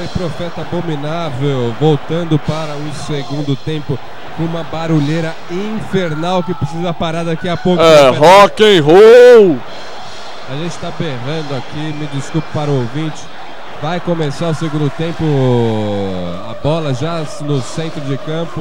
aí, Profeta Abominável, voltando para o segundo tempo, com uma barulheira infernal que precisa parar daqui a pouco. É rock and roll! A gente está berrando aqui, me desculpe para o ouvinte. Vai começar o segundo tempo, a bola já no centro de campo.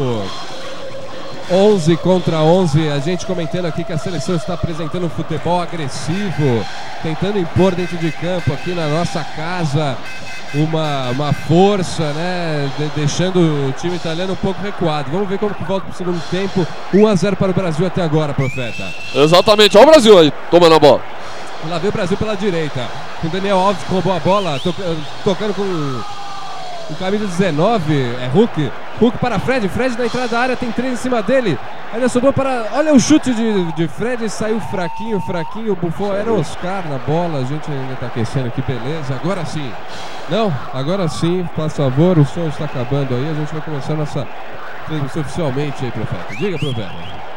11 contra 11, a gente comentando aqui que a seleção está apresentando um futebol agressivo, tentando impor dentro de campo aqui na nossa casa uma força, né, deixando o time italiano um pouco recuado. Vamos ver como que volta para o segundo tempo. 1-0 para o Brasil até agora, Profeta. Exatamente, olha o Brasil aí, tomando a bola. Lá veio o Brasil pela direita, com o Daniel Alves que roubou a bola, tocando com o camisa 19, é Hulk para Fred na entrada da área, tem 3 em cima dele, ainda sobrou para, olha o chute de Fred, saiu fraquinho, o Buffon, era o Oscar na bola, a gente ainda está aquecendo aqui, beleza, agora sim, faz favor, o som está acabando aí, a gente vai começar a nossa transmissão oficialmente aí, Profeta, diga, Profeta.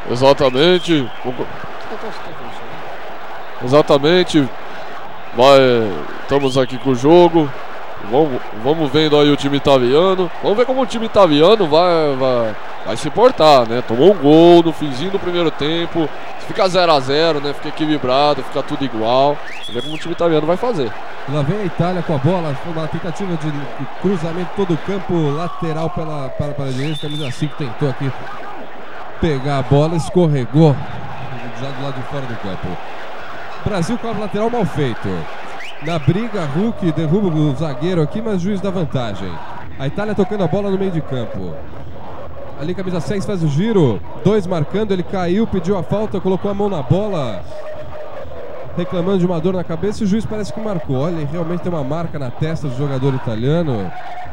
Exatamente, estamos aqui com o jogo. Vamos vendo aí o time italiano. Vamos ver como o time italiano vai se portar, né? Tomou um gol no finzinho do primeiro tempo. Fica 0-0, né? Fica equilibrado, fica tudo igual. Vamos ver como o time italiano vai fazer. Lá vem a Itália com a bola. Foi uma tentativa de cruzamento todo o campo lateral para a direita. Camisa 5 tentou aqui pegar a bola, escorregou já do lado de fora do campo. Brasil com a lateral mal feito. Na briga, Hulk derruba o zagueiro aqui, mas o juiz dá vantagem. A Itália tocando a bola no meio de campo. Ali camisa 6 faz o giro. 2 marcando, ele caiu, pediu a falta, colocou a mão na bola, reclamando de uma dor na cabeça, e o juiz parece que marcou. Olha, ele realmente tem uma marca na testa do jogador italiano.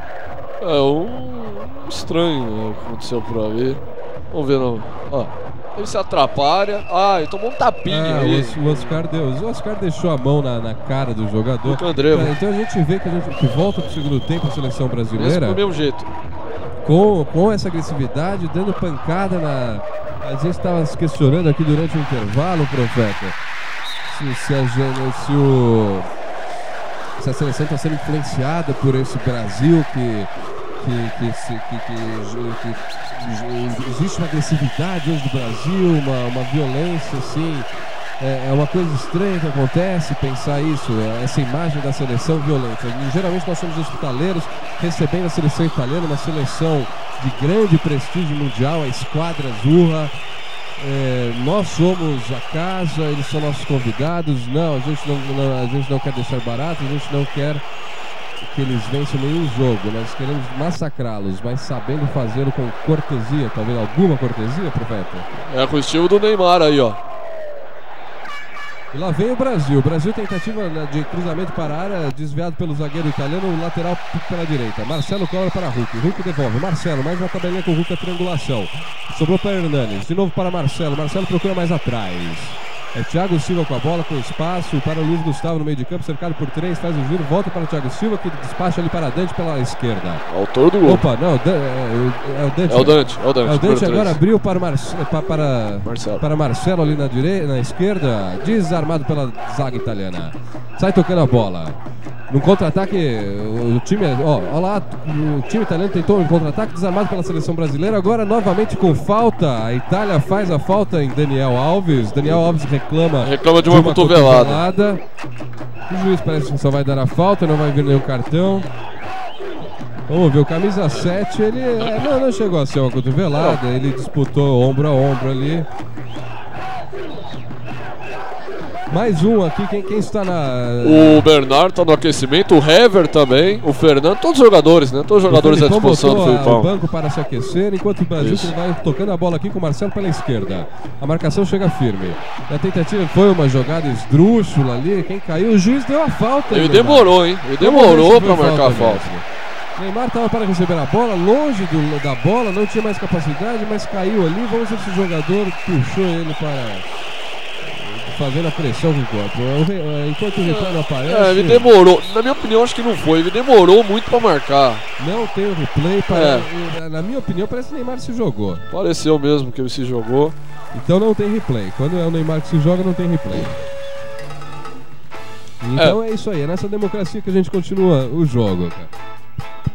Estranho, né, o que aconteceu por ali. Vamos ver, não. Ele se atrapalha. Ele tomou um tapinha aí. O Oscar deixou a mão na cara do jogador. Então a gente vê que volta pro segundo tempo a seleção brasileira. Do mesmo jeito. Com essa agressividade, dando pancada na. A gente estava se questionando aqui durante o intervalo, Profeta, se a seleção está sendo influenciada por esse Brasil que existe uma agressividade hoje do Brasil, uma violência assim, é uma coisa estranha que acontece, pensar isso, essa imagem da seleção violenta. E, geralmente nós somos hospitaleiros recebendo a seleção italiana, uma seleção de grande prestígio mundial, a Esquadra Azzurra. Nós somos a casa, eles são nossos convidados. Não, a gente não quer deixar barato, a gente não quer que eles vençam nenhum jogo, nós queremos massacrá-los, mas sabendo fazê-lo com cortesia, talvez alguma cortesia, Profeta? Com o estilo do Neymar aí, ó. E lá vem o Brasil, tentativa de cruzamento para a área, desviado pelo zagueiro italiano, o lateral pela direita, Marcelo cobra para Hulk devolve, Marcelo, mais uma tabelinha com o Hulk, a triangulação, sobrou para Hernanes, de novo para Marcelo procura mais atrás. É Thiago Silva com a bola, com espaço para o Luiz Gustavo no meio de campo, cercado por 3, faz o giro, volta para o Thiago Silva, que despacha ali para Dante pela esquerda. Autor do gol. Opa, não, é o Dante. É o Dante. O Dante agora abriu para Marcelo ali na esquerda, desarmado pela zaga italiana. Sai tocando a bola. No contra-ataque, o time, olha lá, o time italiano tentou um contra-ataque, desarmado pela seleção brasileira, agora novamente com falta, a Itália faz a falta em Daniel Alves reclama de uma cotovelada. O juiz parece que só vai dar a falta, não vai vir nenhum cartão. Vamos ver, o camisa 7, ele não chegou a ser uma cotovelada, ele disputou ombro a ombro ali. Mais um aqui, quem está na... O Bernardo está no aquecimento, o Hever também, o Fernando, todos os jogadores, né? Todos os jogadores à disposição do Filipão. O banco para se aquecer, enquanto o Brasil vai tocando a bola aqui com o Marcelo pela esquerda. A marcação chega firme. A tentativa foi uma jogada esdrúxula ali, quem caiu, o juiz deu a falta. Ele demorou, hein? Ele demorou para marcar a falta. Neymar estava para receber a bola, longe da bola, não tinha mais capacidade, mas caiu ali. Vamos ver se o jogador puxou ele para... fazendo a pressão com o corpo. Enquanto o replay não aparece... ele demorou. Na minha opinião, acho que não foi. Ele demorou muito pra marcar. Não tem o replay. Na minha opinião, parece que o Neymar se jogou. Pareceu mesmo que ele se jogou. Então não tem replay. Quando é o Neymar que se joga, não tem replay. Então é isso aí. É nessa democracia que a gente continua o jogo, cara.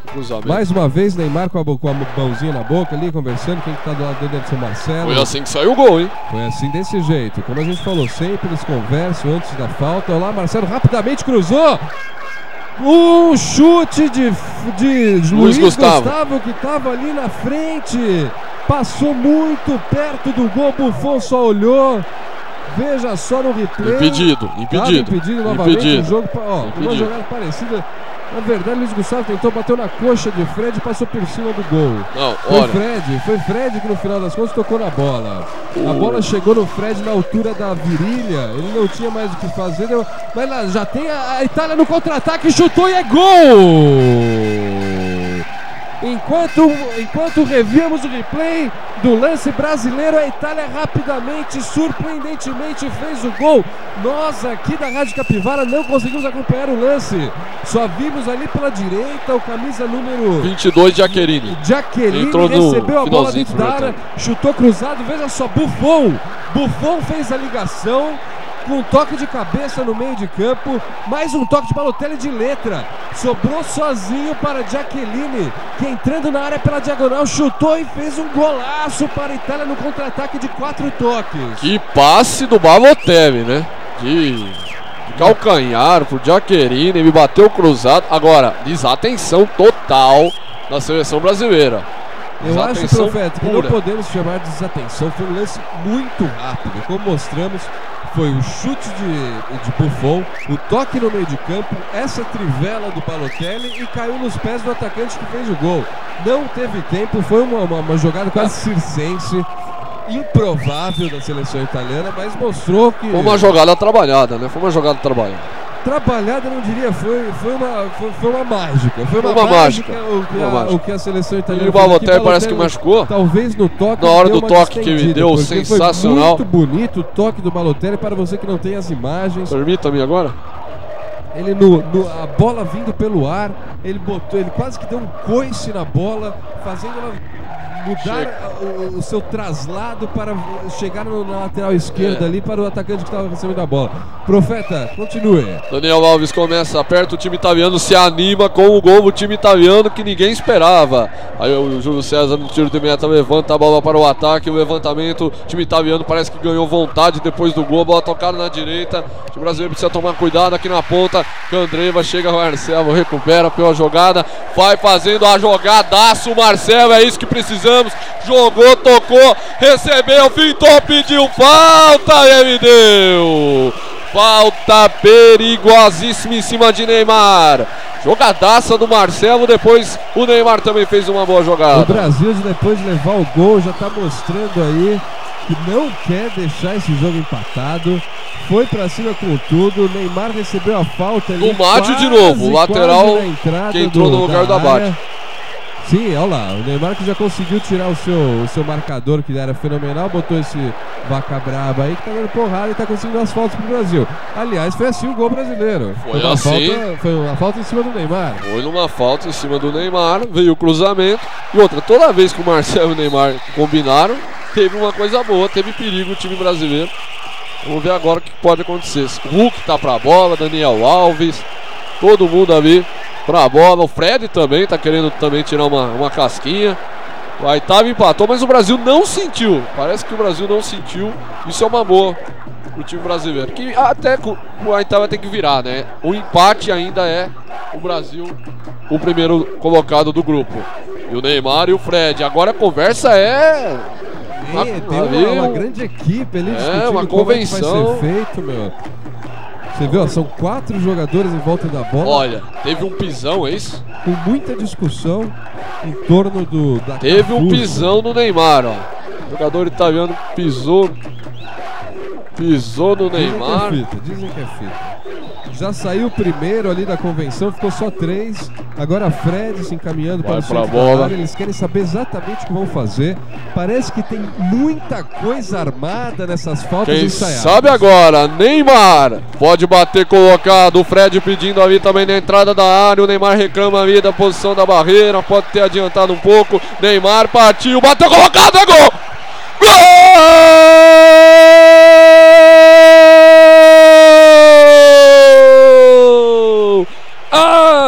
Cruzamento. Mais uma vez, Neymar com a mãozinha na boca ali, conversando. Quem que tá do lado dele deve ser o Marcelo. Foi assim que saiu o gol, hein? Foi assim, desse jeito. Como a gente falou sempre, eles conversam antes da falta. Olha lá, Marcelo rapidamente cruzou. Um chute de Luiz Gustavo, que estava ali na frente. Passou muito perto do gol. Buffon só olhou. Veja só no replay. Impedido novamente. impedido. O jogo, uma jogada parecida. Na verdade, Luiz Gustavo tentou, bateu na coxa de Fred e passou por cima do gol. Não, Foi Fred que no final das contas tocou na bola. A bola chegou no Fred na altura da virilha. Ele não tinha mais o que fazer. Mas lá, já tem a Itália no contra-ataque, chutou e é gol! Enquanto revíamos o replay do lance brasileiro, a Itália rapidamente, surpreendentemente fez o gol. Nós aqui da Rádio Capivara não conseguimos acompanhar o lance. Só vimos ali pela direita o camisa número 22, Giaccherini. Recebeu a bola dentro da área, chutou cruzado. Veja só, Buffon fez a ligação com um toque de cabeça no meio de campo, mais um toque de Balotelli de letra, sobrou sozinho para Giaccherini, que entrando na área pela diagonal, chutou e fez um golaço para a Itália no contra-ataque de 4 toques. Que passe do Balotelli, né? De calcanhar pro Giaccherini, ele bateu cruzado. Agora, desatenção total da seleção brasileira. Eu acho, Profeta, que não podemos chamar de desatenção. Foi um lance muito rápido, como mostramos. Foi o chute de Buffon, o toque no meio de campo, essa trivela do Balotelli e caiu nos pés do atacante que fez o gol. Não teve tempo, foi uma jogada quase circense, improvável da seleção italiana, mas mostrou que... Foi uma jogada trabalhada, né? Foi uma jogada trabalhada. Trabalhada, não diria, foi uma mágica. Foi uma mágica o que a seleção italiana fez. E o Balotelli parece que machucou. Talvez no toque. Na hora do toque que ele deu, sensacional. Foi muito bonito o toque do Balotelli, para você que não tem as imagens. Permita-me agora. Ele a bola vindo pelo ar, ele quase que deu um coice na bola, fazendo ela mudar o seu traslado para chegar na lateral esquerda ali para o atacante que estava recebendo a bola. Profeta, continue. Daniel Alves começa, aperta, o time italiano se anima com o gol, o time italiano que ninguém esperava. Aí o Júlio César no tiro de meta levanta a bola para o ataque, o levantamento, o time italiano parece que ganhou vontade depois do gol, a bola tocada na direita, o time brasileiro precisa tomar cuidado aqui na ponta, Candreva chega, o Marcelo recupera pela jogada, vai fazendo a jogadaço, o Marcelo, é isso que precisamos. Jogou, tocou, recebeu, fintou, pediu falta e ele deu. Falta perigosíssima em cima de Neymar. Jogadaça do Marcelo, depois o Neymar também fez uma boa jogada. O Brasil, depois de levar o gol, já está mostrando aí que não quer deixar esse jogo empatado. Foi pra cima com tudo. O Neymar recebeu a falta ali. O Mádio de novo, o lateral que entrou no lugar do Abate. Sim, olha lá, o Neymar que já conseguiu tirar o seu marcador, que era fenomenal, botou esse vaca braba aí que tá dando porrada e tá conseguindo as faltas pro Brasil. Aliás, foi assim o gol brasileiro. Foi assim. Foi uma falta em cima do Neymar. Foi numa falta em cima do Neymar, veio o cruzamento. E outra, toda vez que o Marcelo e o Neymar combinaram, teve uma coisa boa, teve perigo o time brasileiro. Vamos ver agora o que pode acontecer. O Hulk tá pra bola, Daniel Alves, todo mundo ali pra bola, o Fred também tá querendo também tirar uma casquinha. O Aitava empatou, mas o Brasil não sentiu. Parece que o Brasil não sentiu. Isso é uma boa pro time brasileiro. Que até o Aitava tem que virar, né? O empate ainda é o Brasil o primeiro colocado do grupo. E o Neymar e o Fred. Agora a conversa é... tem uma grande equipe ali discutindo uma convenção. Como é que vai ser feito, meu. Você viu, são 4 jogadores em volta da bola. Olha, teve um pisão, é isso? Com muita discussão em torno da Teve um pisão no Neymar, ó. O jogador italiano pisou no Neymar. Dizem que é fita. Já saiu o primeiro ali da convenção, ficou só 3. Agora Fred se encaminhando para o centro da área. Eles querem saber exatamente o que vão fazer. Parece que tem muita coisa armada nessas faltas ensaiadas. Quem sabe agora, Neymar pode bater colocado. O Fred pedindo ali também na entrada da área. O Neymar reclama ali da posição da barreira. Pode ter adiantado um pouco. Neymar partiu, bateu colocado, é gol! Gol!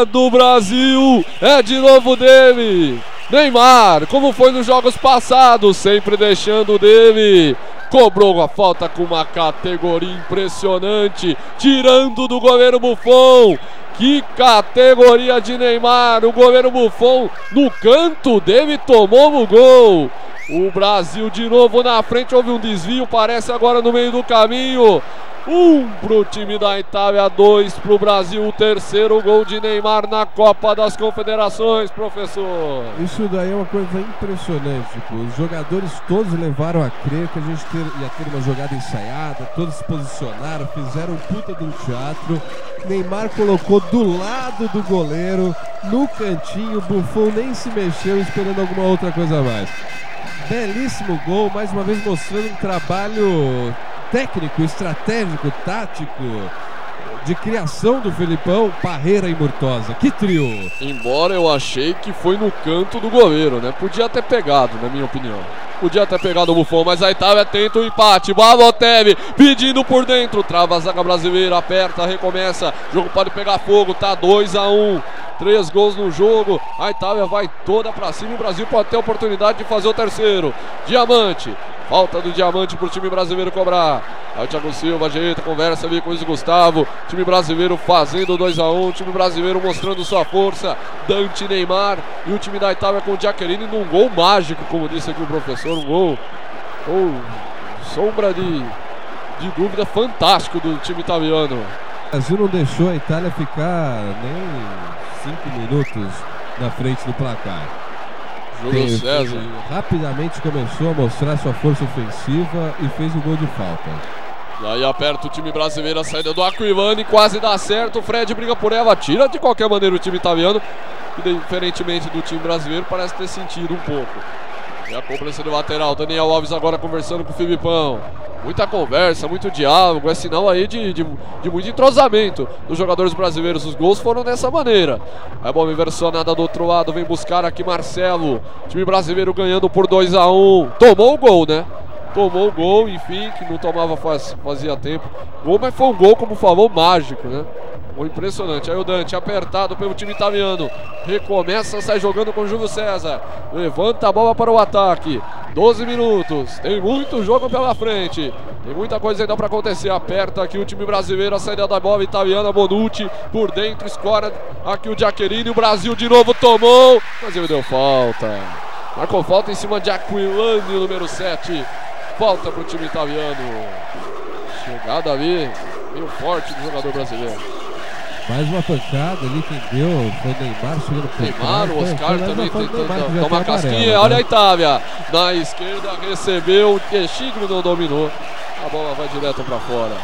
É do Brasil, é de novo dele. Neymar, como foi nos jogos passados, sempre deixando dele. Cobrou a falta com uma categoria impressionante, tirando do goleiro Buffon. Que categoria de Neymar, o goleiro Buffon no canto dele tomou o gol. O Brasil de novo na frente, houve um desvio, parece agora no meio do caminho. 1 pro time da Itália, 2 pro Brasil, o terceiro gol de Neymar na Copa das Confederações, professor. Isso daí é uma coisa impressionante, tipo, os jogadores todos levaram a crer que a gente ia ter uma jogada ensaiada, todos se posicionaram, fizeram um puta de um teatro. Neymar colocou do lado do goleiro, no cantinho, Buffon nem se mexeu, esperando alguma outra coisa a mais. Belíssimo gol, mais uma vez mostrando um trabalho técnico, estratégico, tático, de criação do Felipão, Parreira e Murtosa. Que trio! Embora eu achei que foi no canto do goleiro, né? Podia ter pegado, na minha opinião. Podia ter pegado o Buffon, mas a Itália tenta o empate. Balotelli pedindo por dentro, trava a zaga brasileira, aperta, recomeça. O jogo pode pegar fogo, tá 2-1. 3 gols no jogo, a Itália vai toda pra cima e o Brasil pode ter a oportunidade de fazer o terceiro. Diamante, falta do Diamante pro time brasileiro cobrar. Aí o Thiago Silva ajeita, conversa ali com o Luiz Gustavo. Time brasileiro fazendo 2-1, time brasileiro mostrando sua força. Dante, Neymar e o time da Itália com o Giaccherini num gol mágico, como disse aqui o professor. Um gol sombra de dúvida fantástico do time italiano. O Brasil não deixou a Itália ficar nem 5 minutos na frente do placar. Júlio César rapidamente começou a mostrar sua força ofensiva e fez o gol de falta. E aí aperta o time brasileiro, a saída do Aquilani, quase dá certo, o Fred briga por ela, tira de qualquer maneira o time italiano, que diferentemente do time brasileiro parece ter sentido um pouco. E a cobrança do lateral, Daniel Alves agora conversando com o Filipão. Muita conversa, muito diálogo, é sinal aí de muito entrosamento dos jogadores brasileiros. Os gols foram dessa maneira. A bola inversionada do outro lado, vem buscar aqui Marcelo. Time brasileiro ganhando por 2-1. Tomou o gol, né? Tomou o gol, enfim, que não tomava fazia tempo. Gol, mas foi um gol, como falou, mágico, né? Gol impressionante. Aí o Dante, apertado pelo time italiano. Recomeça, sai jogando com o Júlio César. Levanta a bola para o ataque. 12 minutos. Tem muito jogo pela frente. Tem muita coisa ainda para acontecer. Aperta aqui o time brasileiro. A saída da bola italiana. Bonucci por dentro. Escora aqui o Giaccherini. O Brasil de novo tomou. Mas ele deu falta. Marcou falta em cima de Aquilani, número 7. Falta para o time italiano. Chegada ali meio forte do jogador brasileiro. Mais uma pancada ali, quem deu foi o Neymar chegando por Neymar, o Oscar também tentando tomar a casquinha. Olha a Itália, na esquerda recebeu, o Tchigno não dominou. A bola vai direto para fora.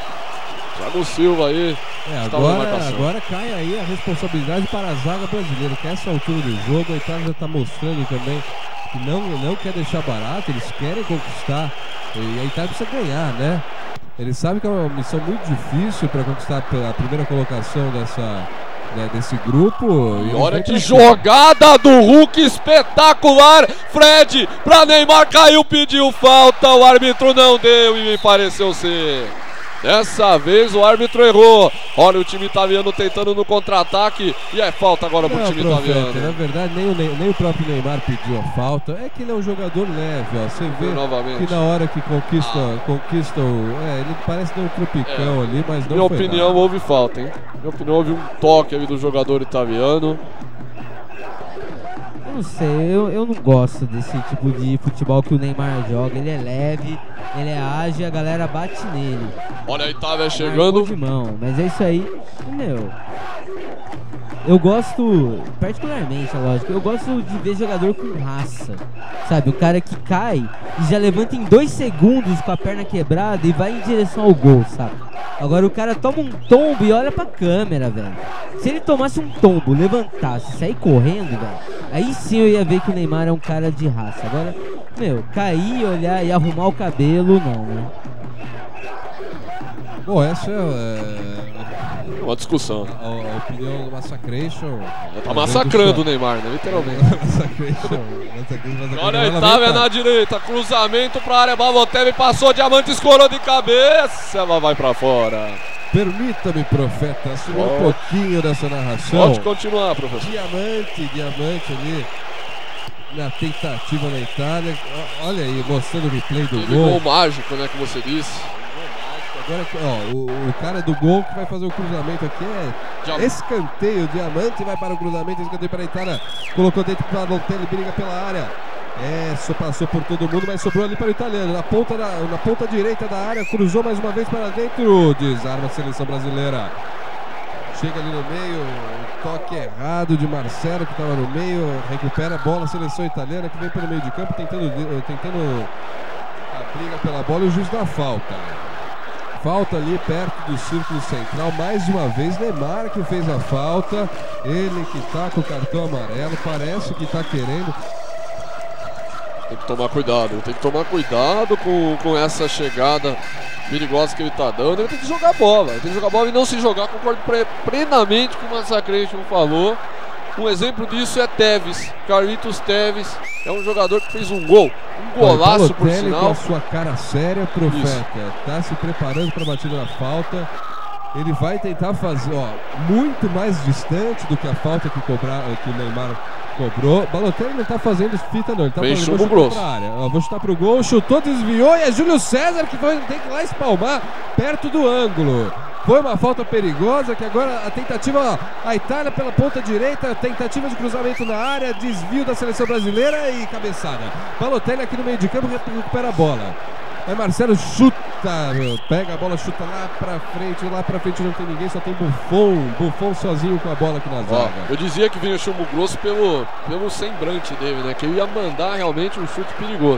Thiago Silva aí. Agora cai aí a responsabilidade para a zaga brasileira, que a essa altura do jogo a Itália já está mostrando também que não quer deixar barato, eles querem conquistar. E a Itália precisa ganhar, né? Eles sabem que é uma missão muito difícil para conquistar a primeira colocação desse grupo. E olha que jogada do Hulk espetacular. Fred para Neymar, caiu, pediu falta. O árbitro não deu e me pareceu ser. Dessa vez o árbitro errou. Olha o time italiano tentando no contra-ataque. E é falta agora pro time italiano. Na verdade, nem o próprio Neymar pediu a falta. É que ele é um jogador leve, ó. Você vê que na hora que conquista ele parece ter um tropicão ali, mas não. Minha opinião, houve falta, hein? Minha opinião, houve um toque ali do jogador italiano. Não sei, eu não gosto desse tipo de futebol que o Neymar joga. Ele é leve, ele é ágil, a galera bate nele. Olha a Itália chegando. De mão, mas é isso aí, meu. Eu gosto, particularmente, é lógico, eu gosto de ver jogador com raça. Sabe, o cara que cai e já levanta em 2 segundos com a perna quebrada e vai em direção ao gol, sabe? Agora o cara toma um tombo e olha pra câmera, velho. Se ele tomasse um tombo, levantasse e sair correndo, velho, aí sim eu ia ver que o Neymar é um cara de raça. Agora, meu, cair, olhar e arrumar o cabelo, não, né? Bom, essa é uma discussão. A opinião do Massacration. Tá massacrando o Neymar, né? Literalmente. Olha a Itália na direita, cruzamento pra área, Balotelli passou, Diamante escorou de cabeça, ela vai pra fora. Permita-me, profeta, assumir um Pode. pouquinho dessa narração. Pode continuar, professor. Diamante ali na tentativa da Itália. Olha aí, mostrando o replay do Aquele gol. gol mágico, né, que você disse. Agora, ó, o cara do gol que vai fazer o cruzamento aqui é escanteio. Diamante vai para o cruzamento, escanteio para a Itália. Colocou dentro para Balotelli, briga pela área. Só passou por todo mundo, mas sobrou ali para o italiano. Na ponta direita da área, cruzou mais uma vez para dentro. Desarma a seleção brasileira. Chega ali no meio, um toque errado de Marcelo que estava no meio. Recupera a bola, a seleção italiana que vem pelo meio de campo tentando a briga pela bola e o juiz dá falta. Falta ali perto do círculo central, mais uma vez Neymar que fez a falta. Ele que tá com o cartão amarelo, parece que tá querendo. Tem que tomar cuidado com essa chegada perigosa que ele tá dando. Ele tem que jogar bola, e não se jogar. Concordo plenamente com o Massacration falou. Um exemplo disso é Tevez, Carlitos Tevez. É um jogador que fez um gol, um golaço por sinal. Com a sua cara séria, profeta, tá se preparando para a batida da falta. Ele vai tentar fazer, muito mais distante do que a falta que o Neymar cobrou. Balotelli não tá fazendo fita não, ele tá fazendo chute pra área. Vou chutar pro gol, chutou, desviou e é Júlio César que tem que ir lá espalmar perto do ângulo. Foi uma falta perigosa que agora a tentativa, a Itália pela ponta direita, tentativa de cruzamento na área, desvio da seleção brasileira e cabeçada. Balotelli aqui no meio de campo recupera a bola. Aí Marcelo chuta, pega a bola, chuta lá pra frente não tem ninguém, só tem Buffon sozinho com a bola aqui na zaga. Eu dizia que vinha chumbo grosso pelo semblante dele, né, que ele ia mandar realmente um chute perigoso.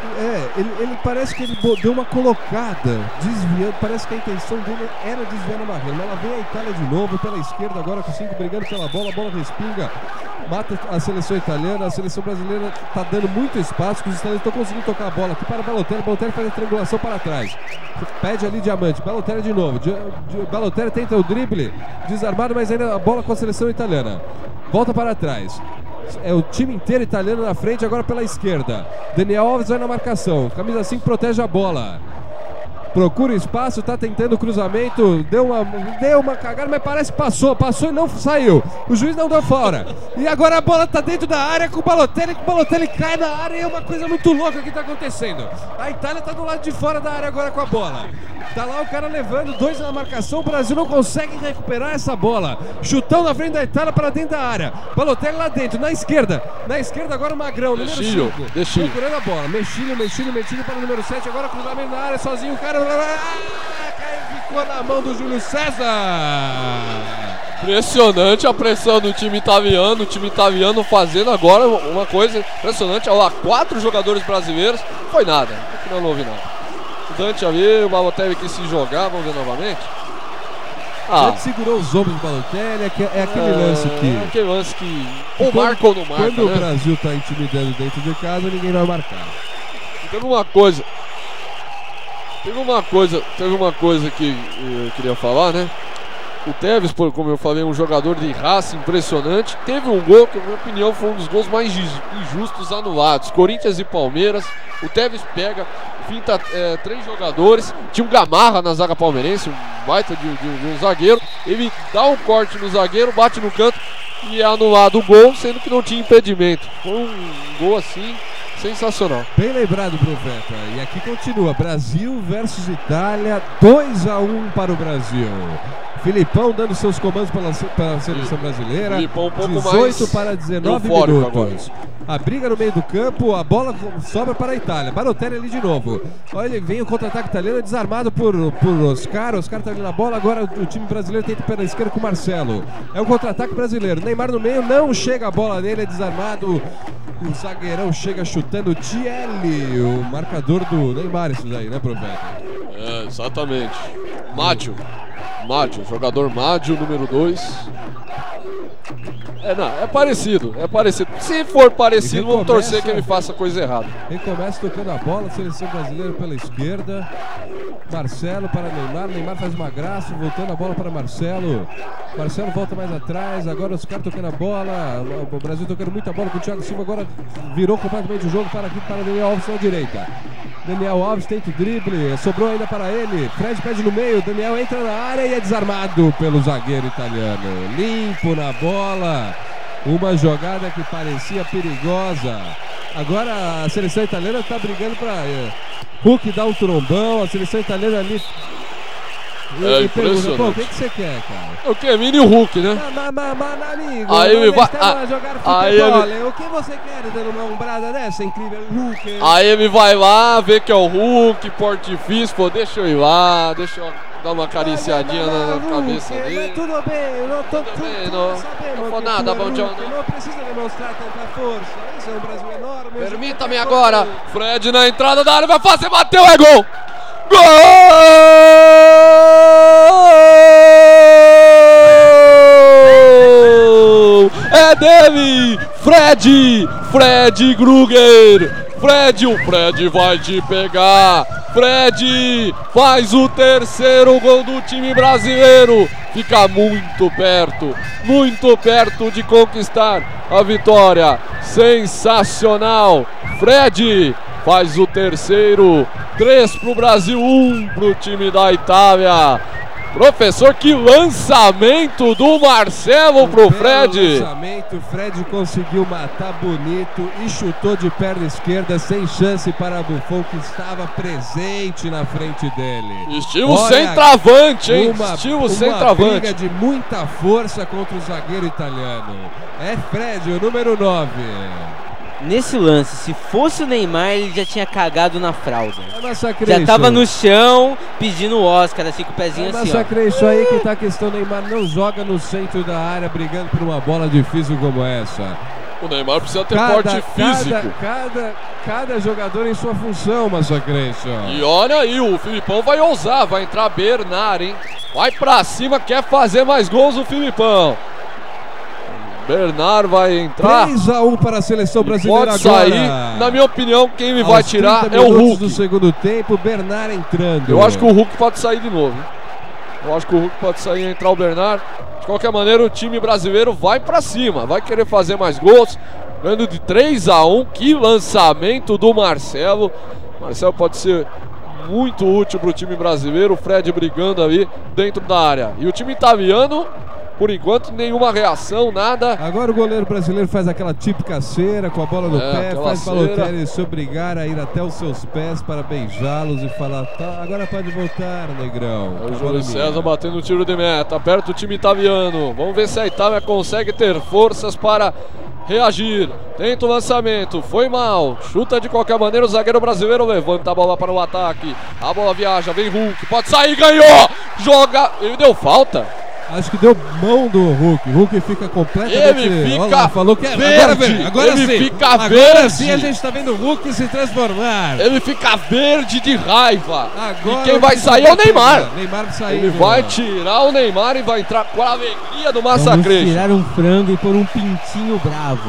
Ele parece que ele deu uma colocada, desviando, parece que a intenção dele era desviar na barreira, mas lá vem a Itália de novo, pela esquerda agora com 5 brigando pela bola, a bola respinga, mata a seleção italiana, a seleção brasileira está dando muito espaço, que os italianos estão conseguindo tocar a bola aqui para Balotelli faz a triangulação para trás, pede ali Diamante, Balotelli de novo, Balotelli tenta o drible, desarmado, mas ainda a bola com a seleção italiana, volta para trás. É o time inteiro italiano na frente, agora pela esquerda. Daniel Alves vai na marcação. Camisa 5 protege a bola. Procura espaço, tá tentando o cruzamento. Deu uma cagada, mas parece que passou e não saiu. O juiz não deu fora. E agora a bola tá dentro da área com o Balotelli cai na área e é uma coisa muito louca que tá acontecendo. A Itália tá do lado de fora da área agora com a bola. Tá lá o cara levando 2 na marcação, o Brasil não consegue recuperar essa bola. Chutão na frente da Itália para dentro da área. Balotelli lá dentro, na esquerda agora o Magrão, número 5. Procurando a bola, Mexilho para o número 7, agora cruzamento na área, sozinho o cara, ficou na mão do Júlio César. Impressionante a pressão do time italiano, fazendo agora uma coisa impressionante, olha lá, 4 jogadores brasileiros, foi nada, não houve nada. O Dante ali, o Balotelli quis se jogar, vamos ver novamente. Ele segurou os ombros do Balotelli, é aquele lance que... É aquele lance que ou marca ou não marca, quando o Brasil tá intimidando dentro de casa, ninguém vai marcar. Teve uma coisa que eu queria falar, né? O Tevez, como eu falei, é um jogador de raça impressionante. Teve um gol que, na minha opinião, foi um dos gols mais injustos anulados. Corinthians e Palmeiras. O Tevez pega, finta 3 jogadores. Tinha um Gamarra na zaga palmeirense, um baita de um zagueiro. Ele dá um corte no zagueiro, bate no canto e é anulado o gol, sendo que não tinha impedimento. Foi um gol assim sensacional. Bem lembrado, profeta. E aqui continua: Brasil versus Itália, 2-1 para o Brasil. Filipão dando seus comandos pela seleção brasileira. Filipão um pouco 18 mais para 19 minutos. Agora. A briga no meio do campo, a bola sobra para a Itália. Balotelli ali de novo. Olha, vem o contra-ataque italiano, desarmado por Oscar. Oscar tá ali na bola, agora o time brasileiro tenta pela esquerda com o Marcelo. É o contra-ataque brasileiro. Neymar no meio, não chega a bola nele, é desarmado. O zagueirão chega chutando. Thielli, o marcador do Neymar, isso daí, né, profeta? Exatamente. Mádio, jogador Mádio, número 2. É parecido. Se for parecido, vamos torcer que ele faça coisa errada. Ele começa tocando a bola, seleção brasileira pela esquerda. Marcelo para Neymar faz uma graça, voltando a bola para Marcelo. Marcelo volta mais atrás, agora os caras tocando a bola. O Brasil tocando muita bola com o Thiago Silva, agora virou completamente o jogo para Daniel Alves na direita. Daniel Alves tenta o drible, sobrou ainda para ele. Fred pede no meio, Daniel entra na área e é desarmado pelo zagueiro italiano. Limpo na bola, uma jogada que parecia perigosa. Agora a seleção italiana está brigando para Hulk dar um trombão, a seleção italiana ali. É pergunta, pô, o que você quer, cara? O que? Mini Hulk, né? Amigo, aí me vai. Jogar futebol. O que você quer dando uma umbrada dessa? Incrível Hulk. Aí ele vai lá, vê que é o Hulk, porte difícil, pô, deixa eu ir lá, deixa eu dar uma acariciadinha na cabeça dele. Tudo bem, não foi nada, bom dia. Não precisa demonstrar tanta força. Isso é um Brasil enorme. Permita-me agora, Fred na entrada da área, vai fazer, bateu, é gol! Gol! É dele! Fred Krueger! O Fred vai te pegar! Fred faz o terceiro gol do time brasileiro! Fica muito perto de conquistar a vitória! Sensacional! Fred faz o terceiro, 3 pro Brasil, 1 pro time da Itália. Professor, que lançamento do Marcelo pro Fred. Lançamento, o Fred conseguiu matar bonito e chutou de perna esquerda sem chance para Buffon, que estava presente na frente dele. Estilo centroavante, hein? Estilo centroavante. Uma briga de muita força contra o zagueiro italiano. É Fred, o número 9. Nesse lance, se fosse o Neymar, ele já tinha cagado na fralda. Já tava no chão pedindo o Oscar, assim, com o pezinho assim, ó. Isso aí que tá a questão. Neymar não joga no centro da área brigando por uma bola difícil como essa. O Neymar precisa ter porte físico. Cada jogador em sua função, Massacration. E olha aí, o Filipão vai ousar, vai entrar Bernard, hein? Vai pra cima, quer fazer mais gols o Filipão. Bernard vai entrar. 3-1 para a seleção brasileira pode sair. Agora. Na minha opinião, quem me vai tirar é o Hulk. Do segundo tempo, Bernard entrando. Eu acho que o Hulk pode sair de novo. Eu acho que o Hulk pode sair e entrar o Bernard. De qualquer maneira, o time brasileiro vai pra cima. Vai querer fazer mais gols. Ganhando de 3-1. Que lançamento do Marcelo. Marcelo pode ser muito útil pro time brasileiro. O Fred brigando ali dentro da área. E o time italiano, por enquanto, nenhuma reação, nada. Agora o goleiro brasileiro faz aquela típica cera com a bola no pé, faz Balotelli se obrigar a ir até os seus pés para beijá-los e falar: tá, agora pode voltar, negrão. É o Júlio César batendo o tiro de meta, perto o time italiano. Vamos ver se a Itália consegue ter forças para reagir. Tenta o lançamento, foi mal. Chuta de qualquer maneira, o zagueiro brasileiro levanta a bola para o ataque. A bola viaja, vem Hulk, pode sair, ganhou! Joga, ele deu falta. Acho que deu mão do Hulk. Hulk fica completamente. Ele fica lá, falou que verde. Agora ele sim. Fica agora verde. Sim a gente tá vendo o Hulk se transformar. Ele fica verde de raiva. Agora e quem vai sair é o Neymar. Neymar saindo. Ele vai tirar o Neymar e vai entrar com a alegria do Massacration. Vamos tirar um frango e pôr um pintinho bravo.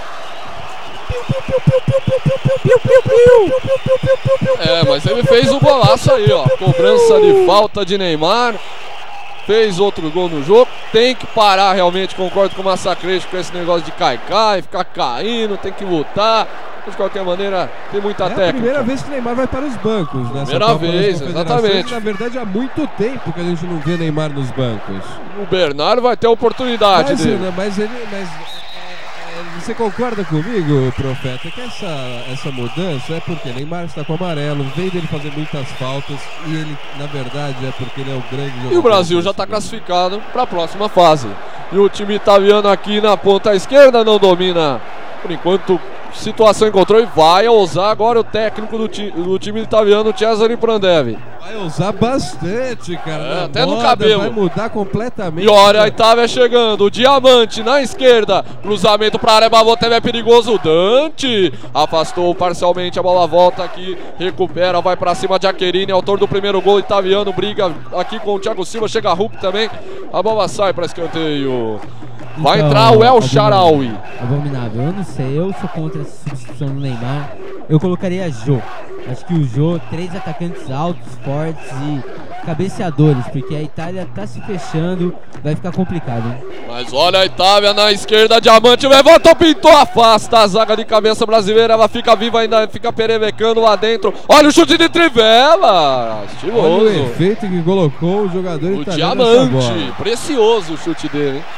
É, mas ele fez o golaço aí, ó. Cobrança de falta de Neymar. Fez outro gol no jogo. Tem que parar realmente, concordo com o Massacration, com esse negócio de cai, ficar caindo, tem que lutar. De qualquer maneira, tem muita técnica. É a primeira vez que o Neymar vai para os bancos. Primeira vez, exatamente. Na verdade, há muito tempo que a gente não vê Neymar nos bancos. O Bernard vai ter a oportunidade dele. Mas você concorda comigo, Profeta, que essa mudança é porque Neymar está com amarelo, vem dele fazer muitas faltas e ele, na verdade, é porque ele é o grande jogador. E o Brasil já está classificado para a próxima fase. E o time italiano aqui na ponta esquerda não domina, por enquanto, situação em controle. Vai ousar agora o técnico do time italiano, Cesare Prandelli. Vai usar bastante, cara. Até no cabelo. Vai mudar completamente. E olha, a Itália chegando. Diamante na esquerda. Cruzamento para a área. Balotelli é perigoso. Dante afastou parcialmente. A bola volta aqui. Recupera. Vai para cima de Aquerini. Autor do primeiro gol italiano. Briga aqui com o Thiago Silva. Chega a Hulk também. A bola sai para escanteio. Vai entrar o El Shaarawy. Abominável. Eu não sei. Eu sou contra essa substituição do Neymar. Eu colocaria Jô. Acho que o Jô, 3 atacantes altos, fortes e cabeceadores, porque a Itália tá se fechando, vai ficar complicado, hein? Mas olha a Itália na esquerda, Diamante levantou, pintou, afasta a zaga de cabeça brasileira, ela fica viva ainda, fica perevecando lá dentro. Olha o chute de trivela, estiloso. Olha o efeito que colocou o jogador O italiano nessa Diamante, bola. precioso o chute dele, hein?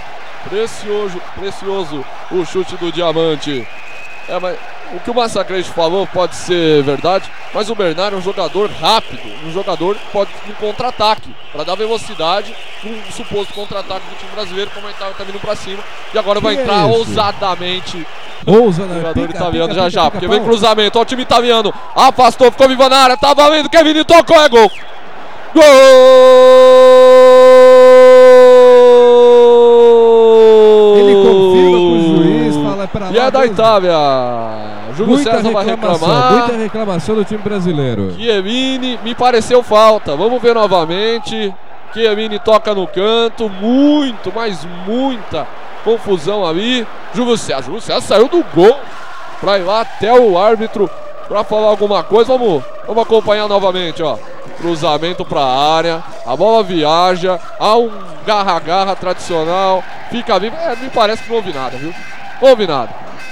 Precioso o chute do Diamante. Mas o que o Massacrete falou pode ser verdade, mas o Bernard é um jogador rápido, um jogador que pode ir no contra-ataque, para dar velocidade num suposto contra-ataque do time brasileiro, como a Itália tá vindo para cima, e agora vai entrar ousadamente o jogador italiano já, porque vem cruzamento, ó, o time italiano, afastou, ficou vivo na área, tá valendo, Kevin tocou, é gol! Gol! Ele confirma com o juiz, fala pra lá. E é da Itália. Júlio César vai reclamar. Muita reclamação do time brasileiro. Chiellini, me pareceu falta. Vamos ver novamente. Chiellini toca no canto. Muita confusão ali. Júlio César saiu do gol pra ir lá até o árbitro pra falar alguma coisa. Vamos acompanhar novamente, ó. Cruzamento pra área. A bola viaja. Há um garra-garra tradicional. Fica vivo. Me parece que não houve nada, viu? Não houve nada.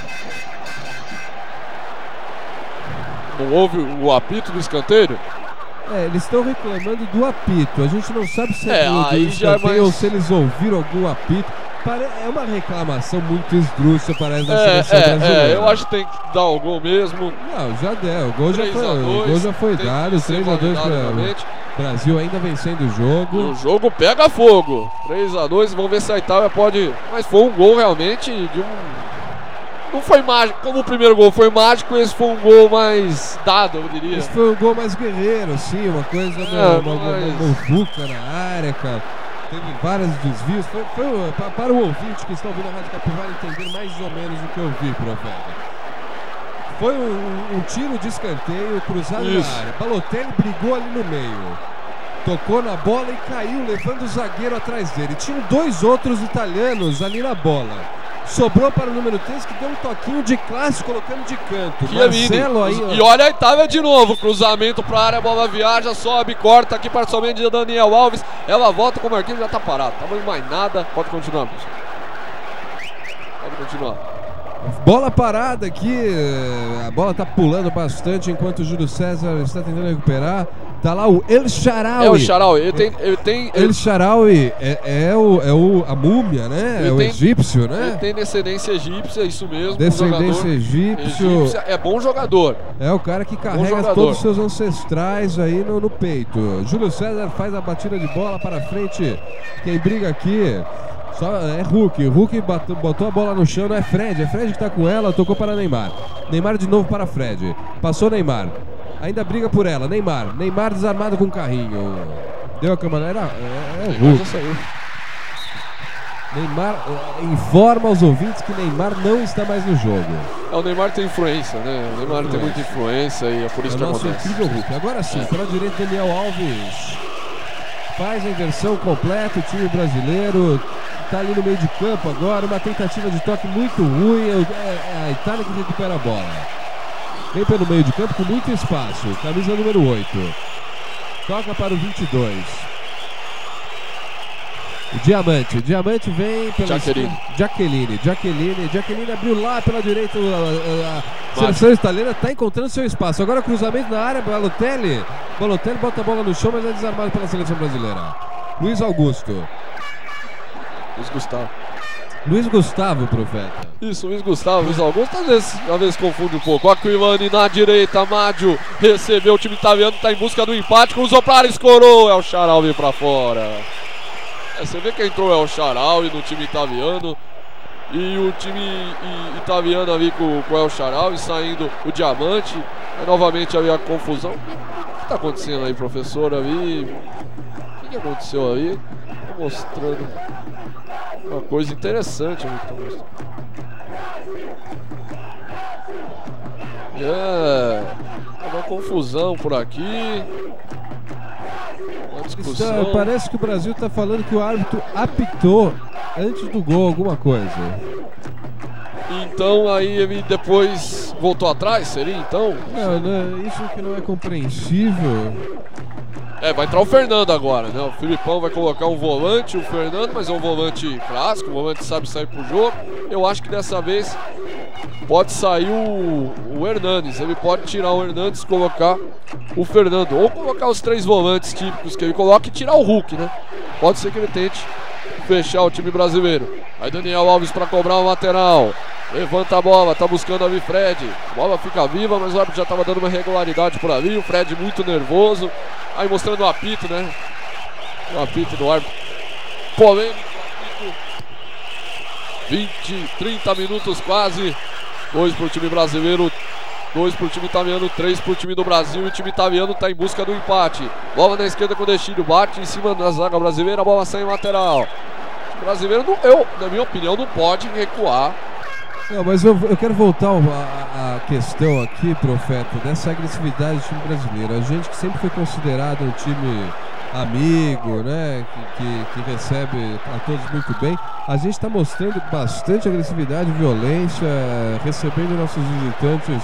Não houve o apito do escanteio? Eles estão reclamando do apito. A gente não sabe se É, do aí já é escanteio mais- ou se eles ouviram algum apito. É uma reclamação muito esdrúxula, parece, da seleção brasileira. Eu acho que tem que dar o gol mesmo. Não, já deu. O gol já 3 a 2, o gol já foi tem que dado. ser 3 a 2 validado para novamente. o Brasil ainda vencendo o jogo. O jogo pega fogo. 3 a 2, vamos ver se a Itália pode. Mas foi um gol realmente de um. Não foi mágico, como o primeiro gol foi mágico, esse foi um gol mais dado, eu diria. Esse foi um gol mais guerreiro, sim, uma coisa, uma muvuca na área, cara. Teve vários desvios. Para o ouvinte que está ouvindo a Rádio Capivara entender mais ou menos o que eu vi, profeta. Foi um tiro de escanteio cruzado Isso. na área. Balotelli brigou ali no meio. Tocou na bola e caiu, levando o zagueiro atrás dele. Tinham 2 outros italianos ali na bola. Sobrou para o número 3, que deu um toquinho de classe, colocando de canto. Marcelo aí, E olha a Itália de novo, cruzamento para a área, bola viaja, sobe, corta aqui para somente de Daniel Alves. Ela volta com o Marquinhos, já tá parado, tá vendo mais nada. Pode continuar, pessoal. Pode continuar. Bola parada aqui, a bola tá pulando bastante enquanto o Júlio César está tentando recuperar. Tá lá o El Shaarawy. É o Shaarawy, ele tem El Shaarawy a múmia, né? Ele É o tem- egípcio, ele né? tem descendência egípcia, isso mesmo. Descendência jogador egípcio. É bom jogador. É o cara que carrega jogador. todos os seus ancestrais aí no peito. Júlio César faz a batida de bola para frente. Quem briga aqui só é Hulk. Hulk botou a bola no chão, não é Fred. É Fred que tá com ela, tocou para Neymar. Neymar de novo para Fred. Passou Neymar. Ainda briga por ela. Neymar desarmado com o carrinho. Deu a câmera. É o Hulk. Já saiu. Neymar informa aos ouvintes que Neymar não está mais no jogo. O Neymar tem influência, né? O Neymar tem muita influência e é por isso É que o nosso acontece. incrível Hulk. Agora sim, pela direita, Daniel Alves faz a inversão completa. O time brasileiro está ali no meio de campo agora. Uma tentativa de toque muito ruim. É a Itália que recupera a bola. Vem pelo meio de campo com muito espaço. Camisa número 8. Toca para o 22. O Diamante vem pela Giacchellini abriu lá pela direita. A seleção italiana está encontrando seu espaço. Agora cruzamento na área. Balotelli bota a bola no chão, mas é desarmado pela seleção brasileira. Luiz Gustavo, profeta. Isso, Luiz Gustavo, Luiz Augusto, às vezes confunde um pouco. Aquilani na direita, Maggio recebeu, o time italiano está em busca do empate, cruzou para a área, escorou, é o Shaarawy para fora. Você vê que entrou é o Shaarawy no time italiano e o time italiano ali com o El Shaarawy, saindo o Diamante, aí novamente ali a confusão. O que está acontecendo aí, professor, ali? O que aconteceu aí? Tô mostrando uma coisa interessante ali que tá mostrando. Uma confusão por aqui. Uma discussão. Parece que o Brasil está falando que o árbitro apitou antes do gol alguma coisa. Então aí ele depois voltou atrás, seria então? Não, isso que não é compreensível. Vai entrar o Fernando agora, né? O Filipão vai colocar um volante, o Fernando, mas é um volante clássico, um volante que sabe sair pro jogo. Eu acho que dessa vez pode sair o Hernanes. Ele pode tirar o Hernanes e colocar o Fernando. Ou colocar os 3 volantes típicos que ele coloca e tirar o Hulk, né? Pode ser que ele tente fechar o time brasileiro. Aí Daniel Alves para cobrar o lateral. Levanta a bola, tá buscando ali Fred. A bola fica viva, mas o árbitro já estava dando uma regularidade por ali. O Fred muito nervoso. Aí mostrando o apito, né? O apito do árbitro. Polêmico apito. 20, 30 minutos quase. 2 pro time brasileiro, 2 pro time italiano, 3 pro time do Brasil. E o time italiano tá em busca do empate. Bola na esquerda com o Destino, bate em cima da zaga brasileira, a bola sai em lateral. O time brasileiro, na minha opinião, não pode recuar. Não, mas eu quero voltar à questão aqui, Profeta, dessa agressividade do time brasileiro. A gente que sempre foi considerado um time amigo, né, que recebe a todos muito bem, a gente está mostrando bastante agressividade e violência, recebendo nossos visitantes.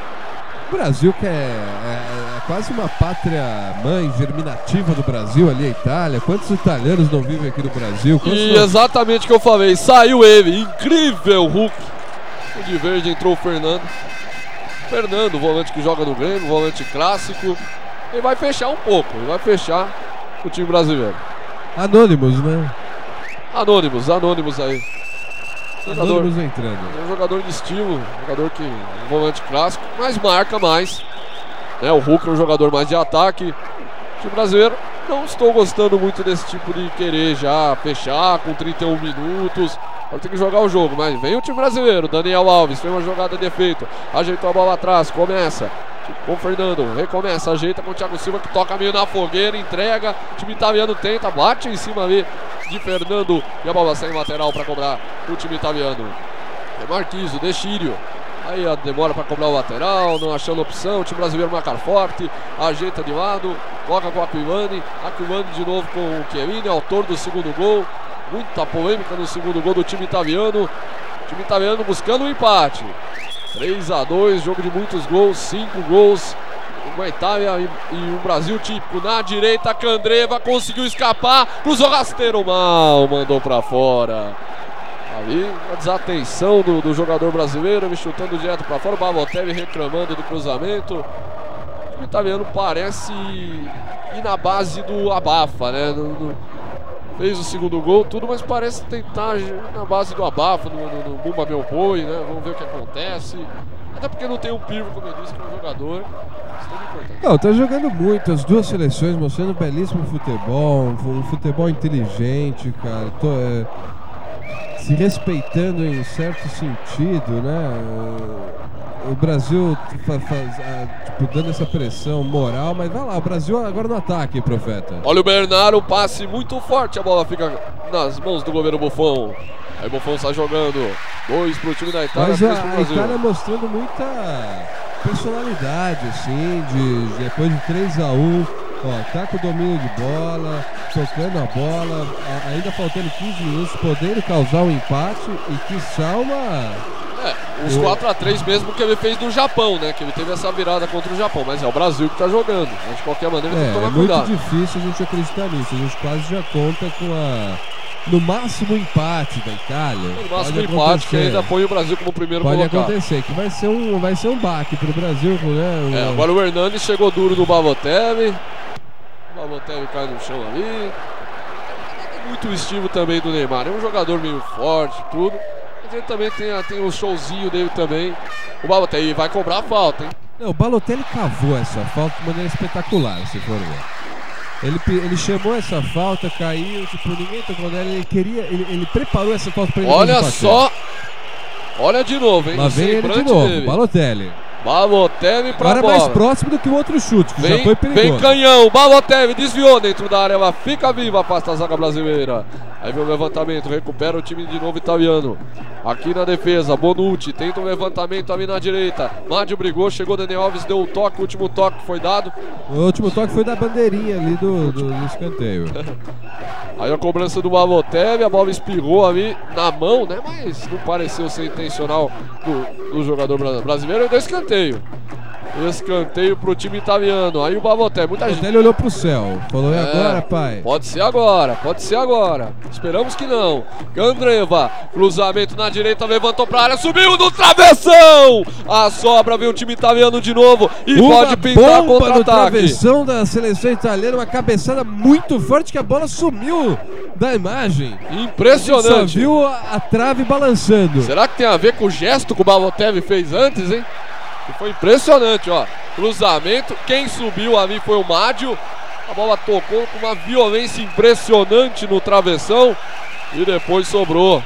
O Brasil, que é quase uma pátria mãe germinativa do Brasil, ali a Itália. Quantos italianos não vivem aqui no Brasil? E exatamente o que eu falei, saiu ele, incrível Hulk. O de verde entrou o Fernando. Fernando, volante que joga no Grêmio, volante clássico. Ele vai fechar um pouco, ele vai fechar o time brasileiro. Anônimos, né? Anônimos aí. Anônimos entrando. É um jogador de estilo, jogador que um volante clássico, mas marca mais. O Hulk é um jogador mais de ataque. O time brasileiro, não estou gostando muito desse tipo de querer já fechar com 31 minutos. Vai ter que jogar o jogo, mas vem o time brasileiro. Daniel Alves fez uma jogada de efeito, ajeitou a bola atrás, começa com o Fernando, recomeça, ajeita com o Thiago Silva que toca meio na fogueira, entrega. O time italiano tenta, bate em cima ali de Fernando e a bola sai em lateral para cobrar o time italiano. É Marquinhos, o Deschirio. Aí a demora para cobrar o lateral, não achando opção. O time brasileiro marca forte, ajeita de lado, toca com o Aquilani de novo com o Chiellini, autor do segundo gol. Muita polêmica no segundo gol do time italiano. O time italiano buscando o empate. 3-2, jogo de muitos gols, 5 gols. Uma Itália e um Brasil típico. Na direita, Candreva conseguiu escapar, cruzou rasteiro mal, mandou para fora. Ali, a desatenção do jogador brasileiro, ele chutando direto para fora. O Balotelli reclamando do cruzamento. O time italiano parece ir na base do abafa, né? Fez o segundo gol, tudo, mas parece tentar na base do abafa, no Bumba Meu Boi, né? Vamos ver o que acontece. Até porque não tem um Pirlo, como eu disse, que é um jogador extremamente importante. Não, tá jogando muito, as duas seleções mostrando um belíssimo futebol, um futebol inteligente, cara. Se respeitando em certo sentido, né? O Brasil dando essa pressão moral, mas vai lá, o Brasil agora no ataque, Profeta. Olha o Bernardo, um passe muito forte, a bola fica nas mãos do goleiro Buffon. Aí o Buffon está jogando, 2 pro time da Itália, 3 pro Brasil. A Itália mostrando muita personalidade, assim, depois de 3-1, tá com o domínio de bola, tocando a bola, ainda faltando 15 minutos, podendo causar um empate e quiçá os 4-3 mesmo que ele fez no Japão, né? Que ele teve essa virada contra o Japão, mas é o Brasil que tá jogando. Mas de qualquer maneira tem que tomar cuidado. É muito difícil a gente acreditar nisso. A gente quase já conta com no máximo empate da Itália. No máximo empate que ainda põe o Brasil como primeiro colocado. Pode acontecer, que vai ser um baque pro Brasil, né? Agora o Hernandes chegou duro no Balotelli. O Balotelli cai no chão ali. Muito estilo também do Neymar. É um jogador meio forte, tudo. Ele também tem o showzinho dele também. O Balotelli vai cobrar a falta, hein? Não, o Balotelli cavou essa falta de maneira espetacular, se for ver. Ele chamou essa falta, caiu, ninguém tocou nela, ele preparou essa falta pra ele. Olha só! Olha de novo, hein? Lá vem ele de novo, dele. Balotelli pra agora bola. Mais próximo do que o outro chute, que já foi perigoso. Vem canhão, Balotelli desviou dentro da área, ela fica viva, afasta a zaga brasileira. Aí vem o levantamento, recupera o time de novo italiano. Aqui na defesa, Bonucci tenta um levantamento ali na direita. Mádio brigou, chegou Daniel Alves, deu o toque, o último toque foi dado. O último toque foi da bandeirinha ali do escanteio. Aí a cobrança do Balotelli, a bola espirrou ali na mão, né? Mas não pareceu ser intencional do jogador brasileiro e deu escanteio. Escanteio pro time italiano. Aí o Balotelli, muita gente. Ele olhou pro céu, falou: e agora, pai? Pode ser agora, pode ser agora. Esperamos que não. Candreva, cruzamento na direita, levantou pra área, subiu no travessão. A sobra, vem o time italiano de novo e pode pintar contra-ataque. No travessão da seleção italiana, uma cabeçada muito forte que a bola sumiu da imagem. Impressionante. Só viu a trave balançando. Será que tem a ver com o gesto que o Balotelli fez antes, hein? Que foi impressionante, ó. Cruzamento, quem subiu ali foi o Mádio. A bola tocou com uma violência impressionante no travessão e depois sobrou.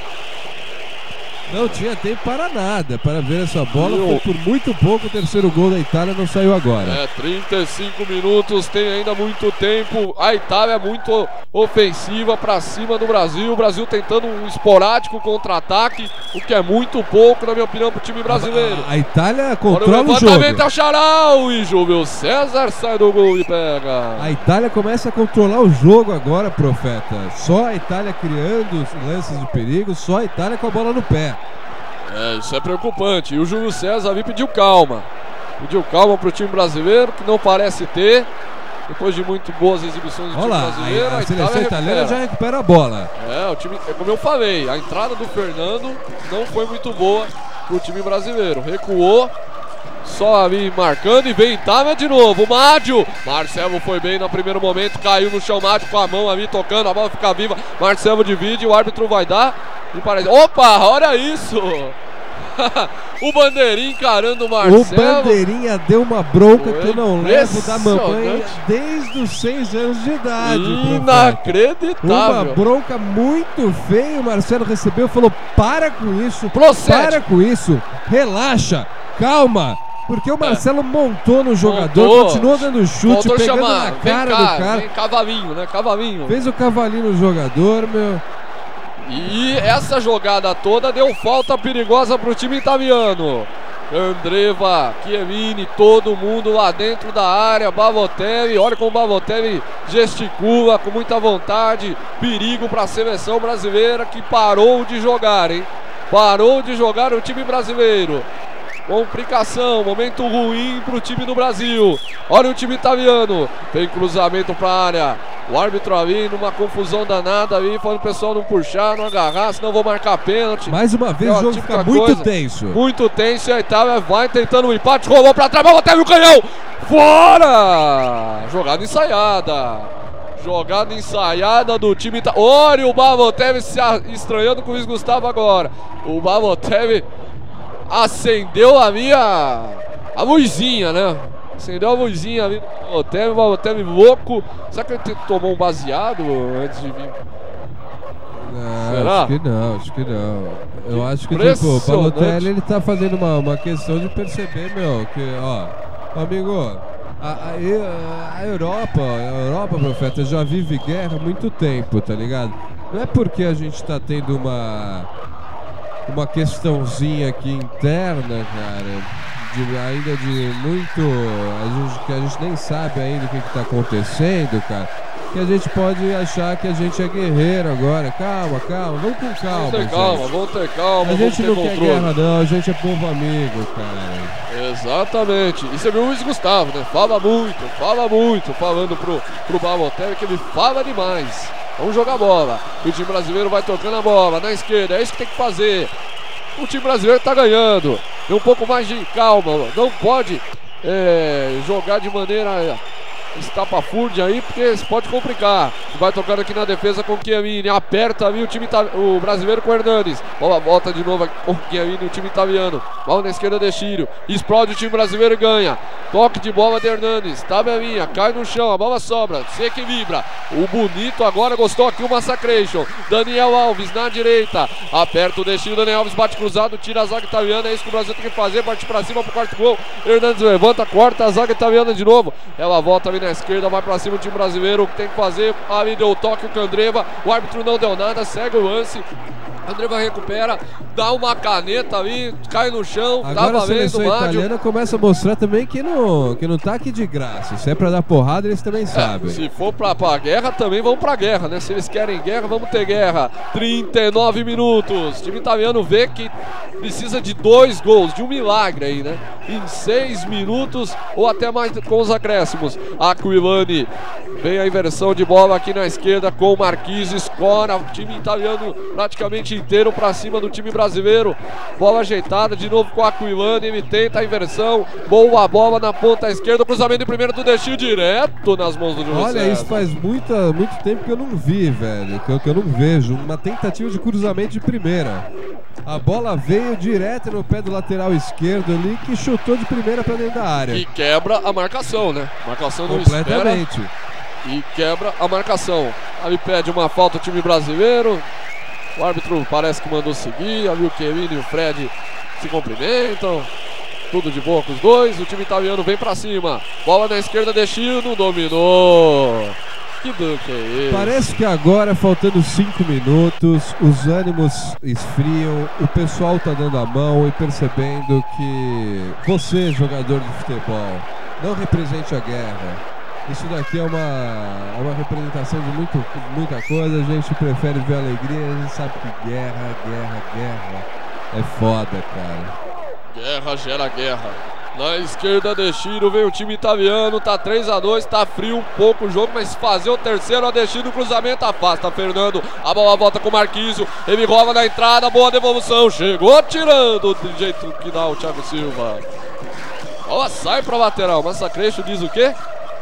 Não tinha tempo para nada para ver essa bola. Foi por muito pouco o terceiro gol da Itália, não saiu agora. 35 minutos, tem ainda muito tempo. A Itália é muito ofensiva para cima do Brasil. O Brasil tentando um esporádico contra-ataque, o que é muito pouco, na minha opinião, para o time brasileiro. A Itália controla o jogo. O levantamento é o Charal e Júlio César sai do gol e pega. A Itália começa a controlar o jogo agora, Profeta. Só a Itália criando lances de perigo, só a Itália com a bola no pé. Isso é preocupante. E o Júlio César ali pediu calma. Pediu calma pro time brasileiro, que não parece ter. Depois de muito boas exibições do time brasileiro, a seleção italiana já recupera a bola. O time, como eu falei, a entrada do Fernando não foi muito boa pro time brasileiro. Recuou, só ali marcando e vem Itália de novo. O Mádio, Marcelo foi bem no primeiro momento, caiu no chão, Mádio com a mão ali tocando, a bola fica viva. Marcelo divide, o árbitro vai dar. E parece... Opa, olha isso! O Bandeirinha encarando o Marcelo. O Bandeirinha deu uma bronca que eu não levo da mamãe desde os 6 anos de idade. Inacreditável. Uma bronca muito feia. O Marcelo recebeu e falou: para com isso, procede. Para com isso, relaxa, calma. Porque o Marcelo montou no jogador, continuou dando chute, pegando na cara do cara. Vem cavalinho, né? Cavalinho. Fez o cavalinho no jogador, meu. E essa jogada toda deu falta perigosa pro time italiano. Candreva, Chiellini, todo mundo lá dentro da área. Balotelli, olha como o Balotelli gesticula com muita vontade. Perigo para a seleção brasileira que parou de jogar, hein? Parou de jogar o time brasileiro. Complicação, momento ruim pro time do Brasil. Olha o time italiano. Tem cruzamento pra área. O árbitro ali numa confusão danada ali, falando o pessoal não puxar, não agarrar, senão vou marcar pênalti. Mais uma vez o jogo fica muito tenso. Muito tenso e a Itália vai tentando um empate, rolou pra trás, Balotelli o canhão. Fora! Jogada ensaiada. Jogada ensaiada do time italiano. Olha o Balotelli se estranhando com o Luiz Gustavo agora. O Balotelli acendeu ali a luzinha, né? Acendeu a luzinha ali do Balotelli louco. Será que ele tomou um baseado antes de vir? Não, será? Acho que não. Eu acho que tipo, o Balotelli ele tá fazendo uma questão de perceber, meu, que, ó, amigo, a Europa, Profeta, já vive guerra há muito tempo, tá ligado? Não é porque a gente tá tendo uma questãozinha aqui interna, cara, ainda de muito, que a gente nem sabe ainda o que está acontecendo, cara, que a gente pode achar que a gente é guerreiro agora. Calma, vamos com calma. Vamos ter calma. A gente não quer guerra não, a gente é povo amigo, cara. Exatamente. E você viu o Luiz Gustavo, né? Fala muito, falando pro Balotelli que ele fala demais. Vamos jogar bola. E o time brasileiro vai tocando a bola na esquerda. É isso que tem que fazer. O time brasileiro tá ganhando. Tem um pouco mais de calma. Não pode jogar de maneira estapafúrdia aí, porque isso pode complicar. Vai tocando aqui na defesa com o Chiellini. Aperta ali o brasileiro com o Hernanes. Bola volta de novo com o Chiellini, o time italiano. Bola na esquerda de Chiro. Explode o time brasileiro e ganha. Toque de bola de Hernanes. Tabelinha, cai no chão, a bola sobra, se equilibra. O bonito agora gostou aqui o Massacration. Daniel Alves na direita. Aperta o destino, Daniel Alves bate cruzado, tira a zaga italiana. É isso que o Brasil tem que fazer, parte pra cima pro quarto gol. Hernanes levanta, corta a zaga italiana de novo. Ela volta ali na esquerda, vai pra cima o time brasileiro. O que tem que fazer? Ali deu o toque o Candreva. O árbitro não deu nada, segue o lance. Candreva recupera, dá uma caneta ali, cai no chão. Agora a seleção italiana começa a mostrar também que não tá aqui de graça. Se é pra dar porrada, eles também sabem. Se for pra guerra, também vão pra guerra, né? Se eles querem guerra, vamos ter guerra. 39 minutos. O time italiano vê que precisa de 2 gols, de um milagre aí, né? em 6 minutos ou até mais com os acréscimos. Aquilani, vem a inversão de bola aqui na esquerda com o Marquise, escora, o time italiano praticamente inteiro para cima do time brasileiro. Bola ajeitada de novo com o Aquilani, ele tenta a inversão, boa bola na ponta esquerda, cruzamento de primeiro do Destinho direto nas mãos do Júlio Olha, César. isso faz muito tempo que eu não vi, velho, que eu não vejo. Uma tentativa de cruzamento de primeira. A bola veio direto no pé do lateral esquerdo ali, que chutou de primeira para dentro da área. E quebra a marcação, né? Marcação não espera Completamente. e quebra a marcação. Ali pede uma falta o time brasileiro. O árbitro parece que mandou seguir. Ali o Chiellini e o Fred se cumprimentam. Tudo de boa com os dois. O time italiano vem pra cima. Bola na esquerda, Destino, dominou. Que duque é esse? Parece que agora, faltando 5 minutos, os ânimos esfriam, o pessoal tá dando a mão e percebendo que você, jogador de futebol, não represente a guerra. Isso daqui é uma representação de muita coisa. A gente prefere ver alegria, a gente sabe que guerra é foda, cara. Guerra gera guerra. Na esquerda, Destino, vem o time italiano, tá 3-2, tá frio um pouco o jogo, mas fazer o terceiro, a Destino, cruzamento afasta Fernando, a bola volta com o Marquísio, ele rola na entrada, boa devolução, chegou tirando do jeito que dá o Thiago Silva. Bola sai pra lateral, Massacrecho diz o quê?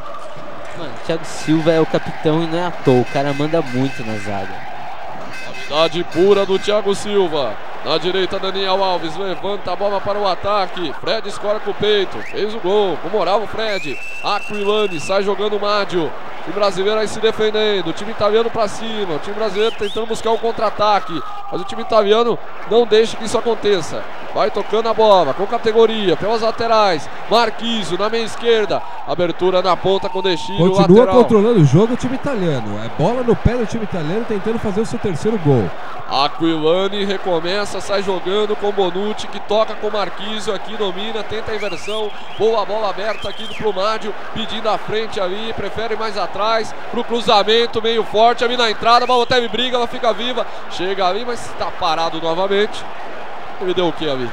Mano, o Thiago Silva é o capitão e não é à toa, o cara manda muito na zaga. Habilidade pura do Thiago Silva. Na direita, Daniel Alves levanta a bola para o ataque. Fred escora com o peito, fez o gol, com moral o Fred. Aquilani sai jogando o Mádio. O time brasileiro aí se defendendo, o time italiano para cima. O time brasileiro tentando buscar um contra-ataque, mas o time italiano não deixa que isso aconteça. Vai tocando a bola com categoria pelas laterais. Marquísio na meia esquerda, abertura na ponta com Destino. Continua lateral. controlando o jogo o time italiano. É bola no pé do time italiano tentando fazer o seu terceiro gol. Aquilani recomeça, sai jogando com Bonucci, que toca com Marquísio aqui, domina, tenta a inversão, boa bola aberta aqui do Plumádio, pedindo a frente ali, prefere mais atrás, pro cruzamento meio forte ali na entrada, a Balotelli briga, ela fica viva, chega ali, mas está parado novamente. Ele deu o que ali?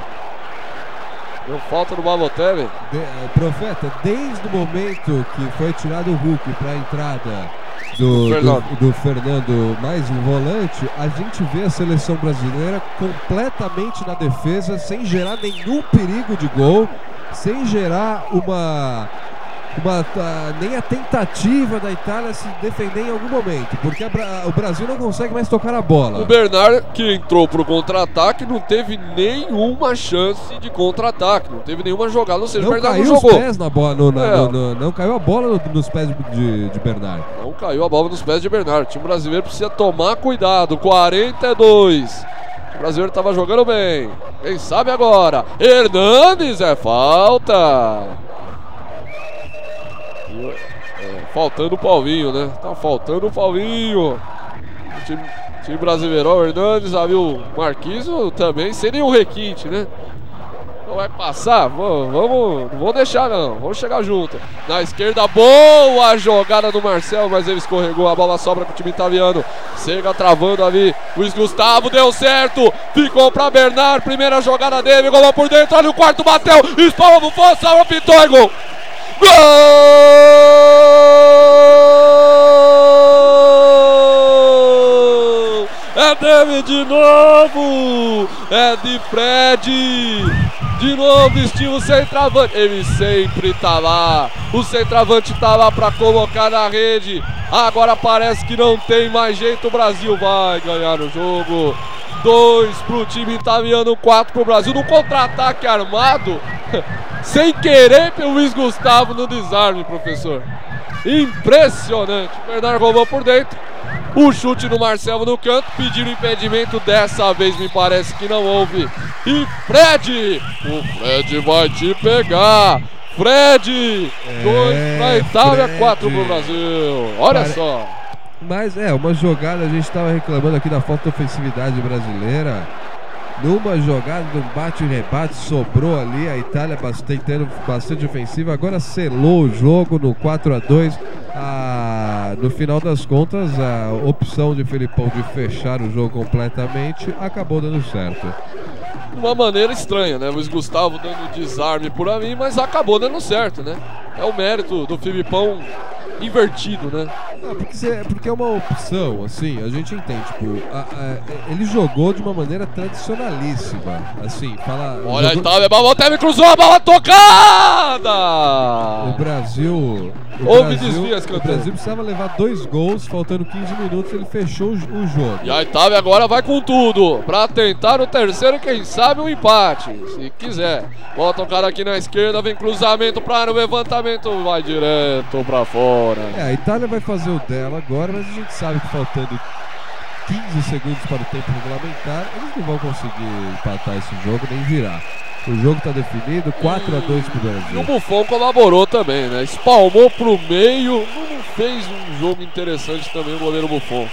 Deu falta no Balotelli. Profeta, desde o momento que foi tirado o Hulk para a entrada do Fernando mais um volante, a gente vê a seleção brasileira completamente na defesa, sem gerar nenhum perigo de gol, sem gerar nem a tentativa da Itália se defender em algum momento, porque o Brasil não consegue mais tocar a bola. O Bernard, que entrou pro contra-ataque, não teve nenhuma chance de contra-ataque, não teve nenhuma jogada, ou seja, não o Bernard caiu não jogou. Os pés na bola, não caiu a bola nos pés de Bernard. Não caiu a bola nos pés de Bernard. O time brasileiro precisa tomar cuidado. 42. O brasileiro estava jogando bem. Quem sabe agora? Hernandes, é falta. Faltando o Paulinho, né? Tá faltando o Paulinho. O time brasileiro, o Hernandes, ali o Marquísio também, sem nenhum requinte, né? Não vai passar? Não vamos deixar não, vamos chegar junto. Na esquerda, boa jogada do Marcel, mas ele escorregou, a bola sobra pro time italiano. Chega travando ali, Luiz Gustavo, deu certo, ficou pra Bernard, primeira jogada dele, golou por dentro, olha o quarto, bateu, espalma no fosso, salva, pintou e gol! Gol! É dele de novo! É de Fred! De novo, estilo centroavante. Ele sempre tá lá. O centroavante tá lá pra colocar na rede. Agora parece que não tem mais jeito. O Brasil vai ganhar o jogo. 2 pro time italiano, 4 pro Brasil. No contra-ataque armado. Sem querer pelo Luiz Gustavo no desarme, professor. Impressionante. O Bernard roubou por dentro. O chute no Marcelo no canto, pediram impedimento, dessa vez me parece que não houve. E Fred, o Fred vai te pegar. Fred, 2 pra Itália, 4 pro Brasil. Olha só. Mas uma jogada, a gente estava reclamando aqui da falta de ofensividade brasileira. Numa jogada, num bate e rebate, sobrou ali, a Itália tendo bastante ofensiva, agora selou o jogo no 4-2. No final das contas, a opção de Felipão de fechar o jogo completamente acabou dando certo. de uma maneira estranha, né? Luiz Gustavo dando desarme por ali, mas acabou dando certo, né? É o mérito do Filipão invertido, né? Porque é uma opção, assim, a gente entende, tipo, ele jogou de uma maneira tradicionalíssima, assim, fala... Olha jogou... a Itália, Balotelli cruzou a bola tocada! O Brasil precisava levar 2 gols, faltando 15 minutos, ele fechou o jogo. E a Itália agora vai com tudo, pra tentar o terceiro, quem sabe um empate, se quiser. Bola tocada aqui na esquerda, vem cruzamento pra área, o levantamento vai direto pra fora. A Itália vai fazer o dela agora, mas a gente sabe que faltando 15 segundos para o tempo regulamentar, eles não vão conseguir empatar esse jogo nem virar. O jogo está definido, 4-2 pro Brasil. E o Buffon colaborou também, né? Espalmou pro meio, não fez um jogo interessante também o goleiro Buffon.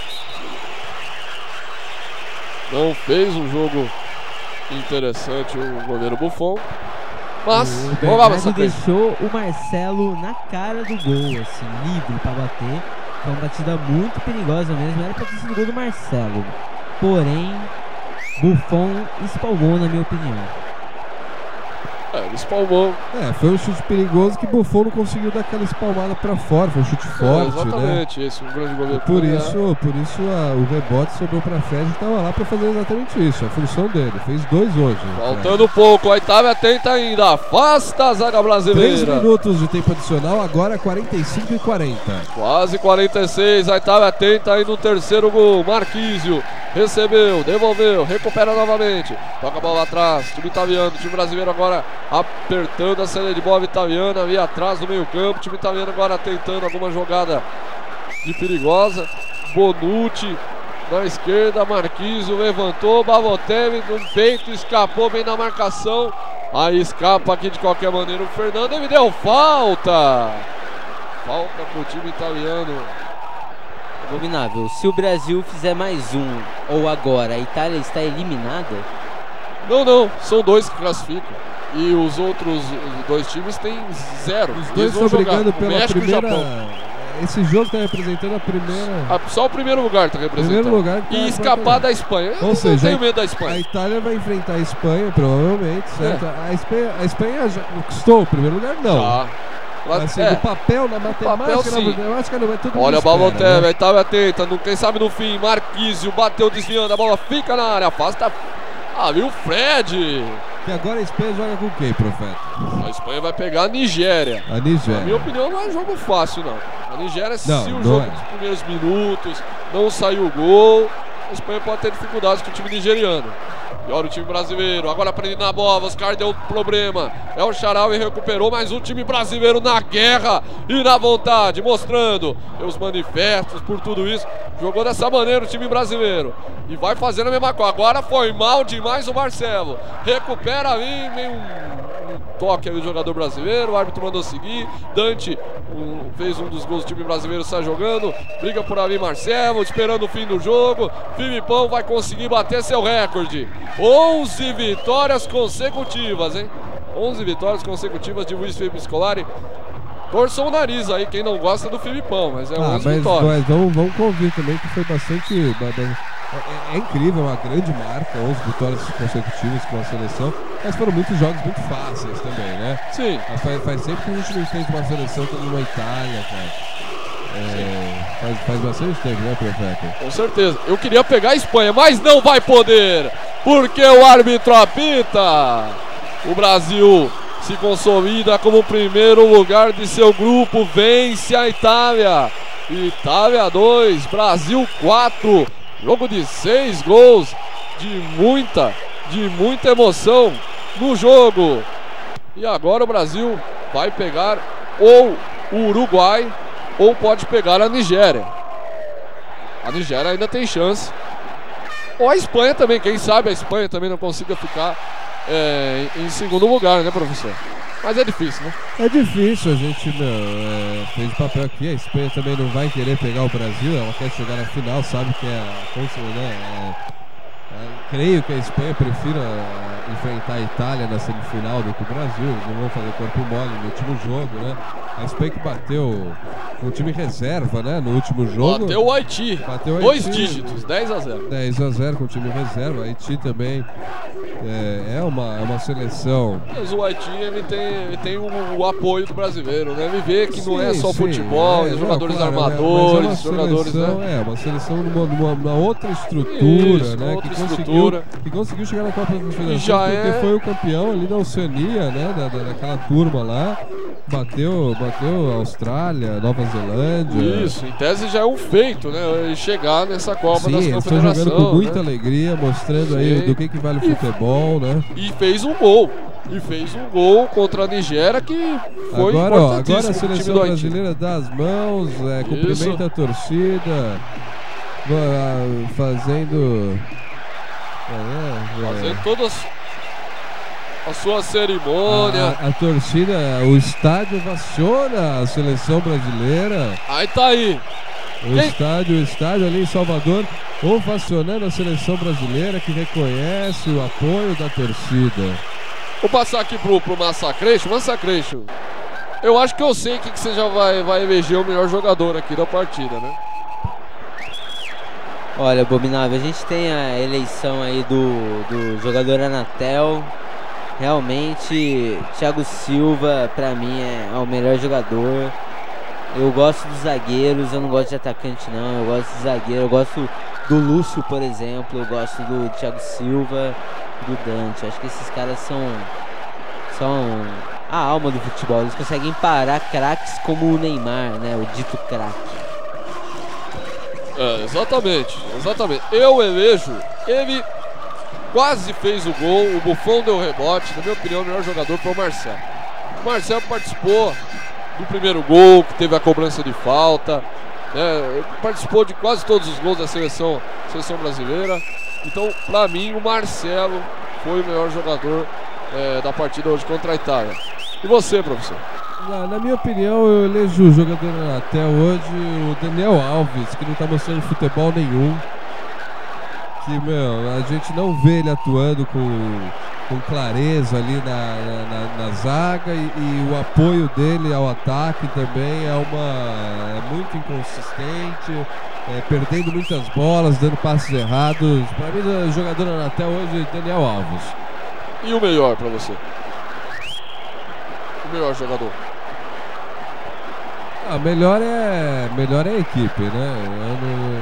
Não fez um jogo interessante o goleiro Buffon. Mas o Bernardo deixou o Marcelo na cara do gol, assim, livre pra bater. Foi uma batida muito perigosa mesmo, era pra ter sido gol do Marcelo. Porém, Buffon espalmou, na minha opinião. Ele espalmou. Foi um chute perigoso que Buffon não conseguiu dar aquela espalmada pra fora, foi um chute forte, exatamente, né? esse um grande goleiro. Por isso o rebote sobrou pra Fred, que tava lá pra fazer exatamente isso, a função dele, fez 2 hoje. Faltando pouco, a Itália tenta ainda, afasta a zaga brasileira. 3 minutos de tempo adicional, agora 45 e 40. Quase 46, a Itália tenta aí no terceiro gol, Marquísio. Recebeu, devolveu, recupera novamente. Toca a bola atrás, time italiano, time brasileiro agora apertando a saída de bola italiana ali atrás do meio campo. Time italiano agora tentando alguma jogada de perigosa. Bonucci na esquerda, Marquísio levantou, Balotelli no peito, escapou bem na marcação. Aí escapa aqui de qualquer maneira o Fernando, ele deu falta. Falta pro time italiano. Abominável. Se o Brasil fizer mais um, ou agora, a Itália está eliminada? Não, são 2 que classificam. E os outros 2 times têm 0. Os 2 estão brigando pela México primeira... E Japão. Esse jogo está representando a primeira... Só o primeiro lugar está representando. Primeiro lugar e escapar da Espanha. Ou seja, não tenho medo da Espanha. A Itália vai enfrentar a Espanha, provavelmente, certo? A Espanha já conquistou o primeiro lugar? Não. Já. Assim, no papel, na matemática, eu acho que não é tudo. Olha o Balotelli, a Itália tenta, quem sabe no fim, Marquísio bateu desviando, a bola fica na área, afasta. Viu o Fred. Que agora a Espanha joga com quem, Profeta? A Espanha vai pegar a Nigéria. A Nigéria. Na minha opinião, não é um jogo fácil, não. A Nigéria, se o jogo dos primeiros minutos não saiu o gol, a Espanha pode ter dificuldades com o time nigeriano. E olha o time brasileiro, agora prendendo na bola, Oscar deu problema. O Shaarawy recuperou, mas o time brasileiro na guerra e na vontade, mostrando os manifestos por tudo isso. Jogou dessa maneira o time brasileiro. E vai fazendo a mesma coisa. Agora foi mal demais o Marcelo. Recupera ali, meio um toque ali do jogador brasileiro. O árbitro mandou seguir. Dante fez um dos gols do time brasileiro, sai jogando. Briga por ali Marcelo, esperando o fim do jogo. Filipão vai conseguir bater seu recorde. 11 vitórias consecutivas, hein? 11 vitórias consecutivas de Luiz Felipe Scolari. Torçam o nariz aí, quem não gosta do Filipão, mas é 11 vitórias. Mas vamos convir também que foi bastante... É incrível, uma grande marca, 11 vitórias consecutivas com a seleção, mas foram muitos jogos muito fáceis também, né? Sim. Faz sempre que a gente não enfrenta uma seleção como uma Itália, cara. Faz bastante tempo, né, Profeta? Com certeza. Eu queria pegar a Espanha, mas não vai poder, porque o árbitro apita. O Brasil se consolida como primeiro lugar de seu grupo, vence a Itália. Itália 2, Brasil 4. Jogo de 6 gols, de muita emoção no jogo. E agora o Brasil vai pegar ou o Uruguai ou pode pegar a Nigéria. A Nigéria ainda tem chance. Ou a Espanha também, quem sabe a Espanha também não consiga ficar em segundo lugar, né, professor? Mas é difícil, né? É difícil, a gente fez papel aqui. A Espanha também não vai querer pegar o Brasil, ela quer chegar na final, sabe que creio que a Espanha prefira enfrentar a Itália na semifinal do que o Brasil. Eles não vão fazer corpo mole no último jogo, né? A Espanha que bateu o time reserva, né? No último jogo. Bateu o Haiti. 2 dígitos, 10-0. 10-0 com o time reserva. Haiti também É uma seleção. Mas o Haiti ele tem o apoio do brasileiro, né? Ele vê que não é só Sim, futebol, jogadores claro, armadores, mas jogadores, né? É uma seleção numa outra estrutura, Isso, né? outra Que conseguiu chegar na Copa das Confederações já porque foi o campeão ali da Oceania, né? Daquela turma lá. Bateu a Austrália, Nova Zelândia. Isso, em tese já é um feito, né? Chegar nessa Copa das Sim, eles estão Confederações. jogando com muita né? alegria, mostrando aí do que vale o futebol, né? E fez um gol. Contra a Nigéria que foi agora a time seleção do Haiti. brasileira dá as mãos, cumprimenta a torcida, fazendo todas a sua cerimônia. A torcida, o estádio ovaciona a seleção brasileira. Aí tá aí. O estádio ali em Salvador ovacionando a seleção brasileira, que reconhece o apoio da torcida. Vou passar aqui pro Massacration. Eu acho que eu sei que você já vai eleger o melhor jogador aqui da partida, né? Olha, Abominável, a gente tem a eleição aí do jogador Anatel. Realmente, Thiago Silva, pra mim, é o melhor jogador. Eu gosto dos zagueiros, eu não gosto de atacante não, eu gosto de zagueiro, eu gosto do Lúcio, por exemplo, eu gosto do Thiago Silva, do Dante. Acho que esses caras são a alma do futebol, eles conseguem parar craques como o Neymar, né, o dito craque. Exatamente. Eu elejo, ele quase fez o gol, o Buffon deu o rebote, na minha opinião o melhor jogador foi o Marcelo. O Marcelo participou do primeiro gol, que teve a cobrança de falta, participou de quase todos os gols da seleção brasileira. Então, pra mim, o Marcelo foi o melhor jogador da partida hoje contra a Itália. E você, professor? Na minha opinião, eu elejo o jogador até hoje, o Daniel Alves, que não tá mostrando futebol nenhum. Que, a gente não vê ele atuando com clareza ali na zaga e o apoio dele ao ataque também é muito inconsistente, perdendo muitas bolas, dando passes errados. Para mim, o jogador até hoje é Daniel Alves. E o melhor para você? O melhor jogador? Melhor é a equipe, né?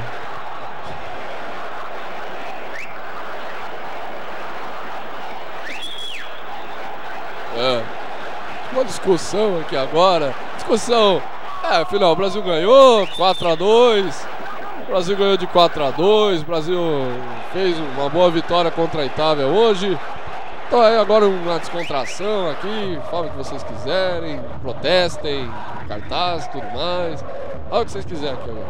Uma discussão aqui agora. Afinal, o Brasil ganhou 4-2. O Brasil ganhou de 4-2. O Brasil fez uma boa vitória contra a Itália hoje. Então agora uma descontração aqui. Falem o que vocês quiserem. Protestem, cartaz, tudo mais. Olha o que vocês quiserem aqui agora.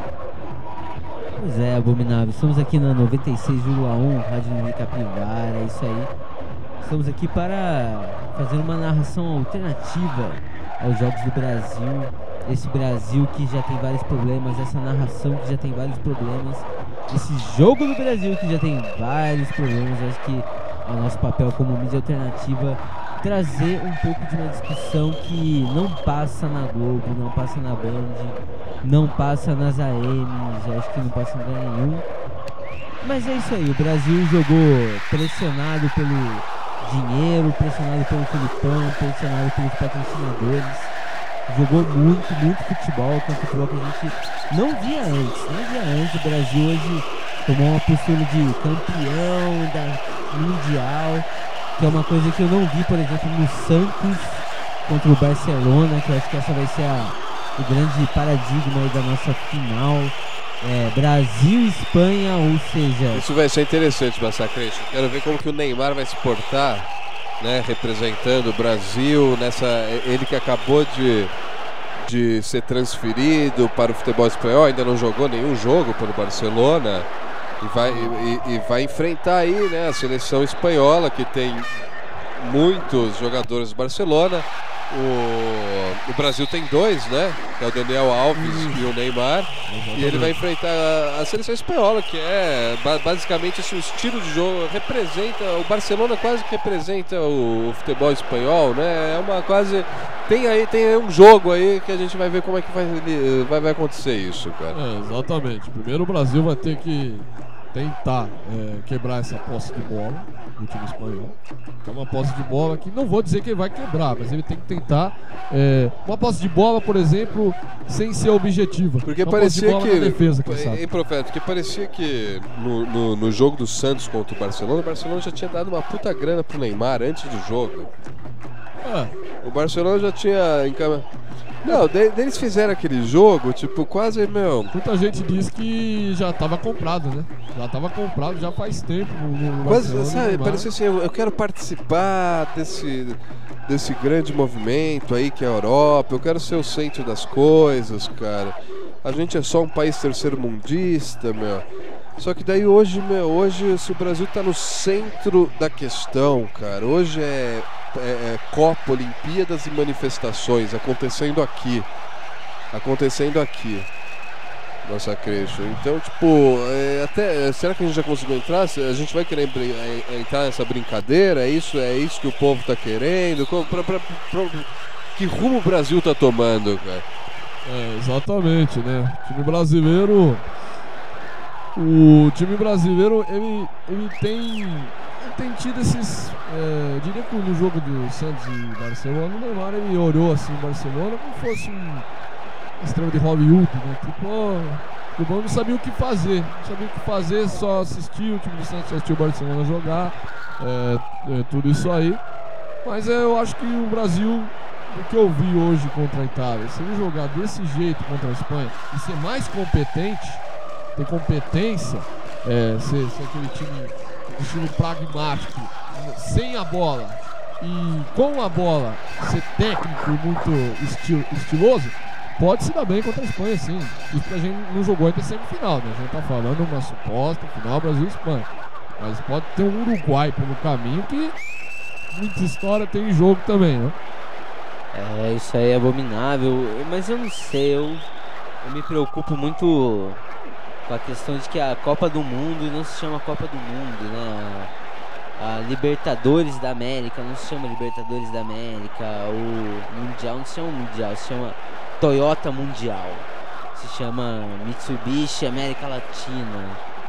Pois é, Abominável. Estamos aqui na 96,1 Rádio Nuvem Capivara. É isso aí. Estamos aqui para fazer uma narração alternativa aos Jogos do Brasil. Esse Brasil que já tem vários problemas, essa narração que já tem vários problemas, esse jogo do Brasil que já tem vários problemas. Acho que é o nosso papel como mídia alternativa trazer um pouco de uma discussão que não passa na Globo, não passa na Band, não passa nas AMs, acho que não passa em lugar nenhum. Mas é isso aí, o Brasil jogou pressionado pelo dinheiro, pressionado pelo Filipão, pressionado pelos patrocinadores. Jogou muito futebol, que é um futebol que a gente não via antes. O Brasil hoje tomou uma postura de campeão da Mundial, que é uma coisa que eu não vi, por exemplo, no Santos contra o Barcelona, que eu acho que essa vai ser o grande paradigma aí da nossa final. Brasil e Espanha, ou seja... Isso vai ser interessante, Massacration. Quero ver como que o Neymar vai se portar, né, representando o Brasil ele que acabou de ser transferido para o futebol espanhol, ainda não jogou nenhum jogo pelo Barcelona e vai enfrentar aí, né, a seleção espanhola, que tem muitos jogadores do Barcelona. O Brasil tem dois, né? Que é o Daniel Alves e o Neymar. E ele vai enfrentar a seleção espanhola, que é basicamente esse estilo de jogo. O Barcelona quase que representa o futebol espanhol, né? É uma quase. Tem aí um jogo aí que a gente vai ver como é que vai acontecer isso, cara. Exatamente. Primeiro o Brasil vai ter que tentar quebrar essa posse de bola do time espanhol. É uma posse de bola que não vou dizer que ele vai quebrar, mas ele tem que tentar uma posse de bola, por exemplo, sem ser objetiva. Porque uma parecia posse de bola que na defesa, quem sabe. Profeta, porque parecia que no jogo do Santos contra o Barcelona já tinha dado uma puta grana pro Neymar antes do jogo. O Barcelona já tinha Não, eles fizeram aquele jogo, tipo, quase, Muita gente diz que já tava comprado, né? Já tava comprado já faz tempo no quase, Barcelona, sabe, parecia assim, eu quero participar desse grande movimento aí que é a Europa, eu quero ser o centro das coisas, cara. A gente é só um país terceiro-mundista, Só que daí hoje o Brasil tá no centro da questão, cara. Hoje é Copa, Olimpíadas e manifestações acontecendo aqui. Nossa, Crecho. Então, tipo, será que a gente já conseguiu entrar? A gente vai querer entrar nessa brincadeira? É isso que o povo tá querendo? Que rumo o Brasil tá tomando, cara? Exatamente, né? O time brasileiro, ele tem tido esses... eu diria que no jogo do Santos e Barcelona, o Neymar, ele olhou assim o Barcelona como fosse uma estrela de Hollywood, né? Tipo, o bom não sabia o que fazer. Só assistir o time do Santos, assistir o Barcelona jogar, tudo isso aí. Mas eu acho que o Brasil, o que eu vi hoje contra a Itália, se ele jogar desse jeito contra a Espanha e ser mais competente, ter competência, ser aquele time estilo pragmático, sem a bola e com a bola, ser técnico e muito estiloso, pode se dar bem contra a Espanha, sim. Isso que a gente não jogou ainda semifinal, né? A gente tá falando uma suposta final Brasil e Espanha, mas pode ter um Uruguai pelo caminho que muita história tem em jogo também, né? Isso aí é abominável, mas eu não sei, eu me preocupo muito com a questão de que a Copa do Mundo não se chama Copa do Mundo, né? A Libertadores da América não se chama Libertadores da América, o Mundial não se chama Mundial, se chama Toyota Mundial, se chama Mitsubishi América Latina,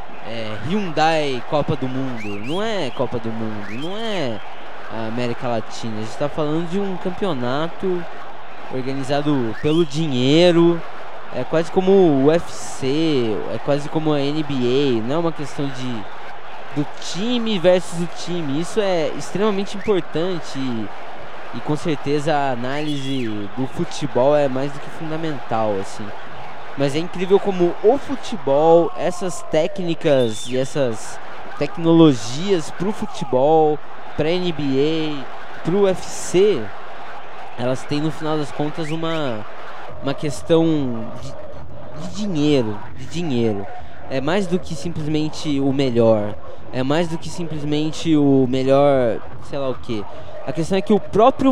Hyundai Copa do Mundo, não é Copa do Mundo, não é a América Latina, a gente está falando de um campeonato organizado pelo dinheiro. É quase como o UFC, é quase como a NBA, não é uma questão do time versus o time. Isso é extremamente importante e com certeza a análise do futebol é mais do que fundamental, assim. Mas é incrível como o futebol, essas técnicas e essas tecnologias pro futebol, pra NBA, pro UFC, elas têm no final das contas uma questão de dinheiro. É mais do que simplesmente o melhor. É mais do que simplesmente o melhor, sei lá o que. A questão é que o próprio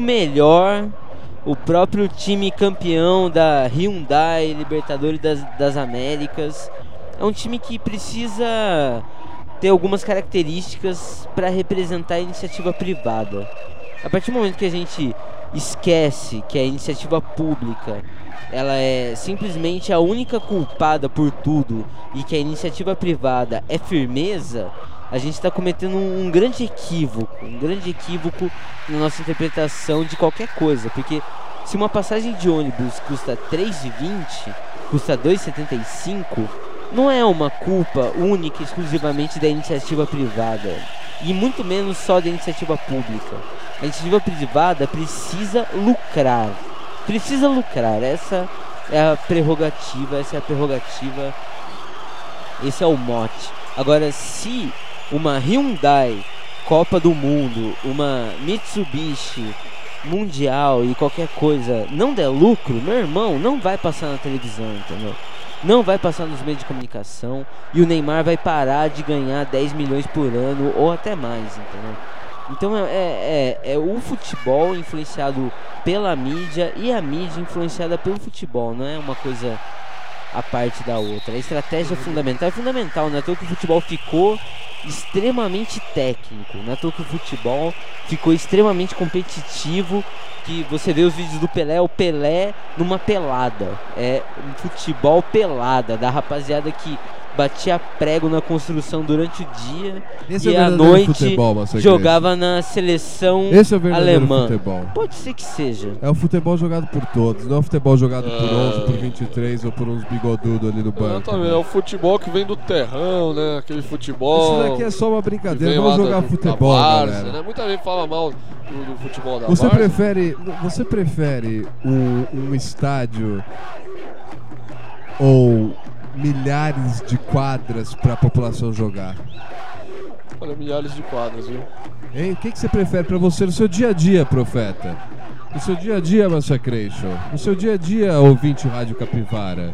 time campeão da Hyundai Libertadores das Américas é um time que precisa ter algumas características para representar a iniciativa privada. A partir do momento que a gente esquece que a iniciativa pública ela é simplesmente a única culpada por tudo e que a iniciativa privada é firmeza, a gente está cometendo um grande equívoco na nossa interpretação de qualquer coisa, porque se uma passagem de ônibus custa R$3,20, custa R$2,75, não é uma culpa única e exclusivamente da iniciativa privada, e muito menos só da iniciativa pública. A iniciativa privada precisa lucrar, essa é a prerrogativa, esse é o mote. Agora, se uma Hyundai Copa do Mundo, uma Mitsubishi Mundial e qualquer coisa não der lucro, meu irmão, não vai passar na televisão, entendeu? Não vai passar nos meios de comunicação e o Neymar vai parar de ganhar 10 milhões por ano ou até mais, entendeu? Então é o futebol influenciado pela mídia e a mídia influenciada pelo futebol, não é uma coisa a parte da outra. A estratégia é fundamental, não é à toa que o futebol ficou extremamente técnico, não é à toa que o futebol ficou extremamente competitivo, que você vê os vídeos do Pelé, o Pelé numa pelada, é um futebol pelada, da rapaziada que batia prego na construção durante o dia Esse e é o à verdadeiro noite futebol, Massacre. jogava na seleção Esse é o verdadeiro alemã. futebol. Pode ser que seja. É o futebol jogado por todos, não é o futebol jogado por 11, por 23 ou por uns bigodudos ali no banco. Exatamente, é o futebol que vem do terrão, né? Aquele futebol. Isso daqui é só uma que brincadeira, vem vamos lá jogar da futebol, várzea, galera. né? Muita gente fala mal do futebol da Você várzea. prefere um estádio ou milhares de quadras para a população jogar? Olha, milhares de quadras, viu? Hein? O que você prefere para você no seu dia a dia, Profeta? No seu dia a dia, Massacration? No seu dia a dia, ouvinte Rádio Capivara?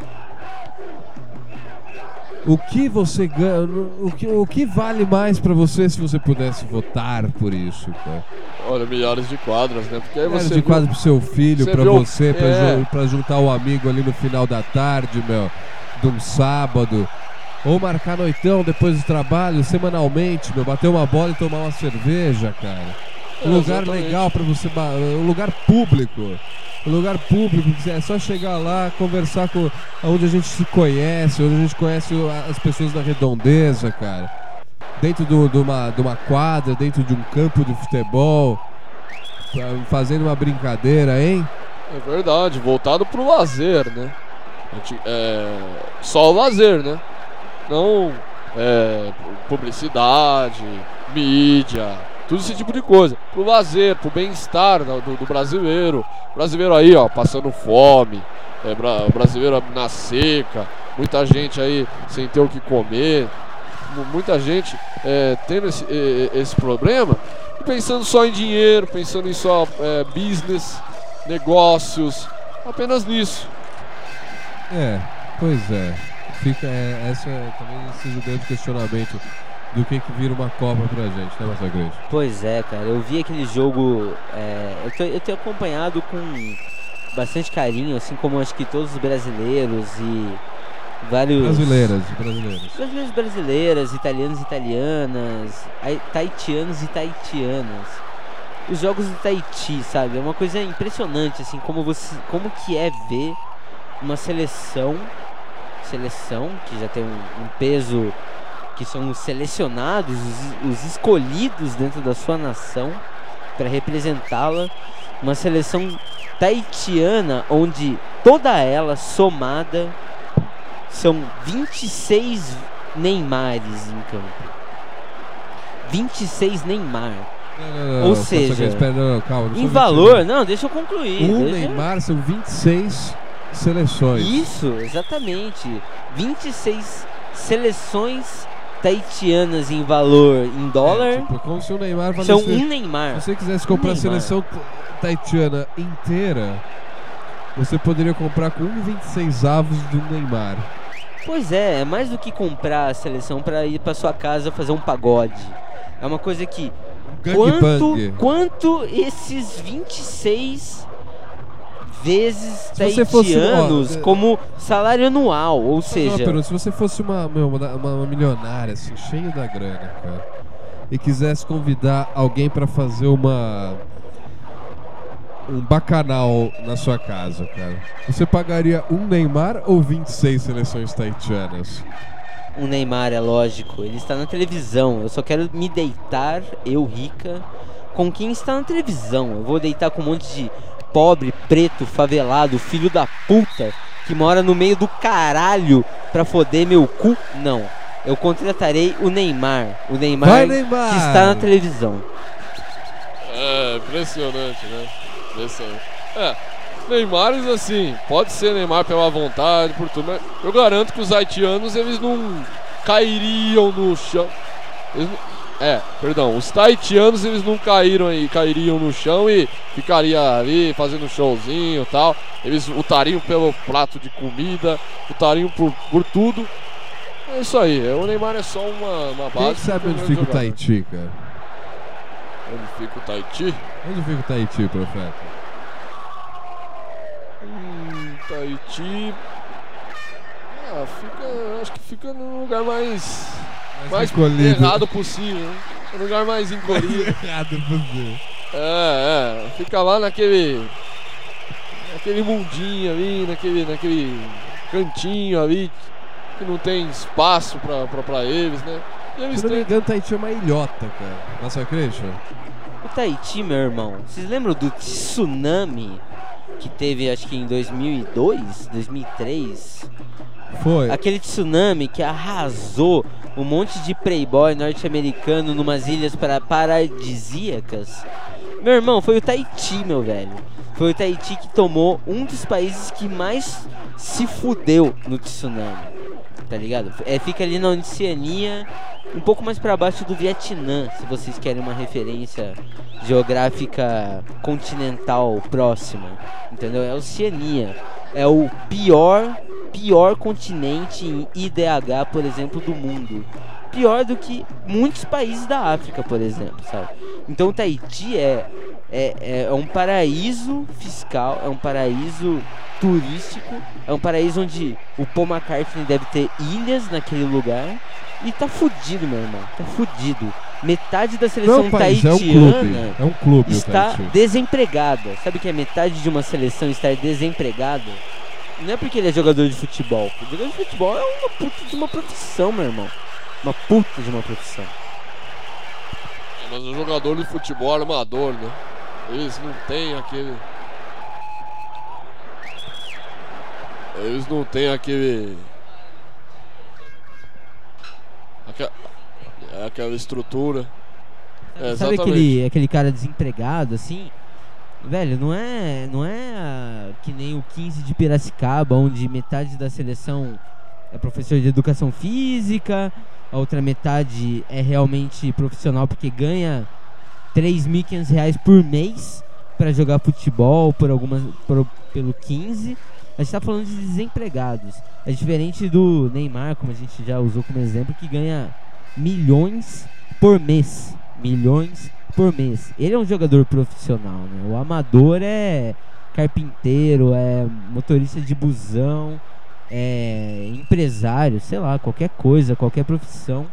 O que você ganha? O que vale mais pra você se você pudesse votar por isso, cara? Olha, milhares de quadras, né? Porque aí Milhares você de viu- quadro pro seu filho, você pra viu- você, é. pra juntar o amigo ali no final da tarde, meu, de um sábado. Ou marcar noitão depois do trabalho, semanalmente, meu, bater uma bola e tomar uma cerveja, cara. Um lugar exatamente. legal pra você, um lugar público. Um lugar público, que é só chegar lá, conversar com onde a gente se conhece, onde a gente conhece as pessoas da redondeza, cara. Dentro de uma quadra, dentro de um campo de futebol, fazendo uma brincadeira, hein? É verdade, voltado pro lazer, né? Só o lazer, né? Não publicidade, mídia, tudo esse tipo de coisa. Pro lazer, pro bem-estar do brasileiro. O brasileiro aí, ó, passando fome. O brasileiro na seca. Muita gente aí sem ter o que comer. Muita gente tendo esse problema. E pensando só em dinheiro, pensando em só business, negócios. Apenas nisso. Pois é. Fica, essa talvez seja o grande questionamento do que vira uma Copa pra gente, né, Massacre? Pois é, cara, eu vi aquele jogo, eu tenho acompanhado com bastante carinho, assim como acho que todos os brasileiros e vários... Brasileiras, italianos e italianas, taitianos e taitianas. Os jogos do Tahiti, sabe, é uma coisa impressionante, assim, como que é ver uma seleção que já tem um peso, que são os selecionados, os escolhidos dentro da sua nação para representá-la, uma seleção tahitiana onde toda ela somada são 26 Neymares em campo. 26 Neymar. Não, Ou seja, calma, não em são valor, 26. não, deixa eu concluir. Neymar são 26 seleções. Isso, exatamente. 26 seleções tahitianas em valor em dólar. Tipo, como se o Neymar São valesse... um Neymar. Se você quisesse comprar a Neymar. seleção tahitiana inteira, você poderia comprar com 1,26 avos do Neymar. Pois é mais do que comprar a seleção para ir para sua casa fazer um pagode. É uma coisa que quanto esses 26 vezes Se você fosse, tahitianos como salário anual, ou seja, se você fosse uma milionária, assim, cheio da grana, cara, e quisesse convidar alguém pra fazer um bacanal na sua casa, cara, você pagaria um Neymar ou 26 seleções tahitianas? um Neymar, é lógico, ele está na televisão. Eu só quero me deitar, eu rica, com quem está na televisão. Eu vou deitar com um monte de pobre, preto, favelado, filho da puta, que mora no meio do caralho pra foder meu cu? Não. Eu contratarei o Neymar. O Neymar, Vai, Neymar! que está na televisão. Impressionante, né? Impressionante. Neymares, assim, pode ser Neymar pela vontade, por tudo, mas eu garanto que os haitianos, eles não cairiam no chão. Os tahitianos, eles não cairiam no chão e ficariam ali fazendo showzinho e tal. Eles lutariam pelo prato de comida, lutariam por tudo. É isso aí, o Neymar é só uma base. Quem sabe onde fica o Tahiti, cara? Onde fica o Tahiti? Onde fica o Tahiti, Profeta? Tahiti. Acho que fica no lugar mais encolhido. errado possível, né? No lugar mais encolhido. Errado você. Fica lá naquele mundinho ali, naquele cantinho ali, que não tem espaço pra eles, né? E eles Se não me têm... engano, Tahiti é uma ilhota, cara. Nossa, Christian? O Tahiti, meu irmão, vocês lembram do tsunami que teve, acho que em 2002, 2003? Foi. Aquele tsunami que arrasou um monte de playboy norte-americano numas ilhas paradisíacas. Meu irmão, foi o Tahiti, meu velho. Foi o Tahiti que tomou um dos países que mais se fudeu no tsunami. Tá ligado? Fica ali na Oceania, um pouco mais pra baixo do Vietnã, se vocês querem uma referência geográfica continental próxima. Entendeu? É a Oceania. É o pior continente em IDH, por exemplo, do mundo. Pior do que muitos países da África, por exemplo, sabe? Então o Tahiti é um paraíso fiscal, é um paraíso turístico, é um paraíso onde o Paul McCartney deve ter ilhas naquele lugar. E tá fudido, meu irmão, tá fudido. Metade da seleção tahitiana é um clube está desempregada. Sabe o que é metade de uma seleção estar desempregada? Não é porque ele é jogador de futebol. O jogador de futebol é uma puta de uma profissão, meu irmão. Uma puta de uma profissão. Mas o jogador de futebol armador, né? Eles não têm aquele... Eles não têm aquela estrutura. Sabe aquele cara desempregado, assim? Velho, não é que nem o 15 de Piracicaba, onde metade da seleção é professor de educação física, a outra metade é realmente profissional porque ganha R$3.500 por mês pra jogar futebol pelo 15. A gente tá falando de desempregados. É diferente do Neymar, como a gente já usou como exemplo, que ganha milhões por mês. Milhões por mês. Ele é um jogador profissional, né? O amador é carpinteiro, é motorista de busão, é empresário, sei lá, qualquer coisa, qualquer profissão.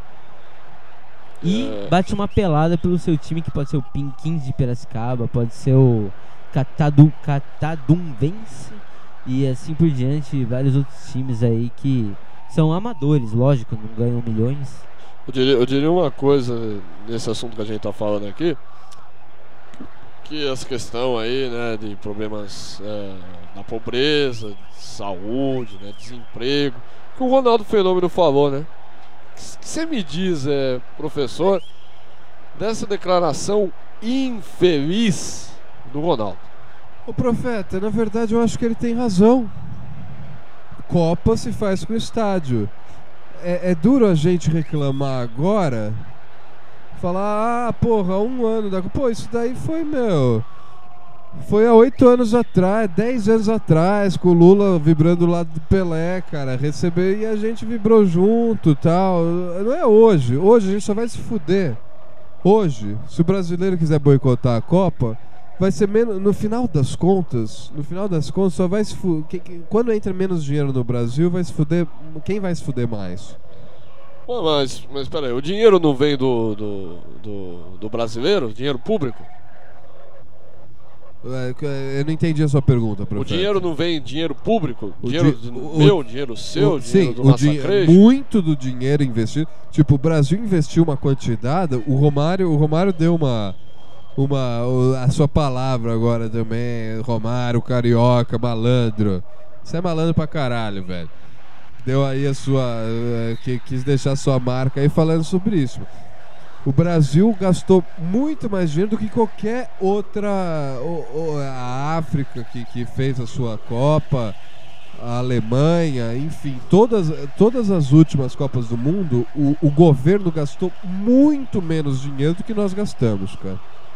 E bate uma pelada pelo seu time, que pode ser o Pin 15 de Piracicaba, pode ser o Catadumvense e assim por diante, vários outros times aí que são amadores, lógico, não ganham milhões. Eu diria uma coisa nesse assunto que a gente tá falando aqui, que essa questão aí, né, de problemas na pobreza, saúde, né, desemprego, que o Ronaldo Fenômeno falou, né? Você me diz, professor, dessa declaração infeliz do Ronaldo? Ô profeta, na verdade eu acho que ele tem razão. Copa se faz com o estádio. É duro a gente reclamar agora, falar, porra, 1 ano pô, isso daí foi há 8 anos atrás, 10 anos atrás, com o Lula vibrando do lado do Pelé, cara, e a gente vibrou junto, tal. Não é hoje a gente só vai se fuder. Hoje, se o brasileiro quiser boicotar a Copa, vai ser menos, no final das contas só vai se fuder. Quando entra menos dinheiro no Brasil, vai se fuder. Quem vai se fuder mais? Pô, mas peraí, o dinheiro não vem do brasileiro? Dinheiro público? Eu não entendi a sua pergunta, professor. O dinheiro não vem dinheiro público? Dinheiro seu, dinheiro do Massacration? Muito do dinheiro investido. Tipo, o Brasil investiu uma quantidade. O Romário deu a sua palavra agora também. Romário, carioca, malandro. Você é malandro pra caralho, velho. Deu aí a sua... quis deixar a sua marca aí falando sobre isso. O Brasil gastou muito mais dinheiro do que qualquer outra... A África que fez a sua Copa, a Alemanha, enfim, todas as últimas Copas do Mundo, o governo gastou muito menos dinheiro do que nós gastamos, cara.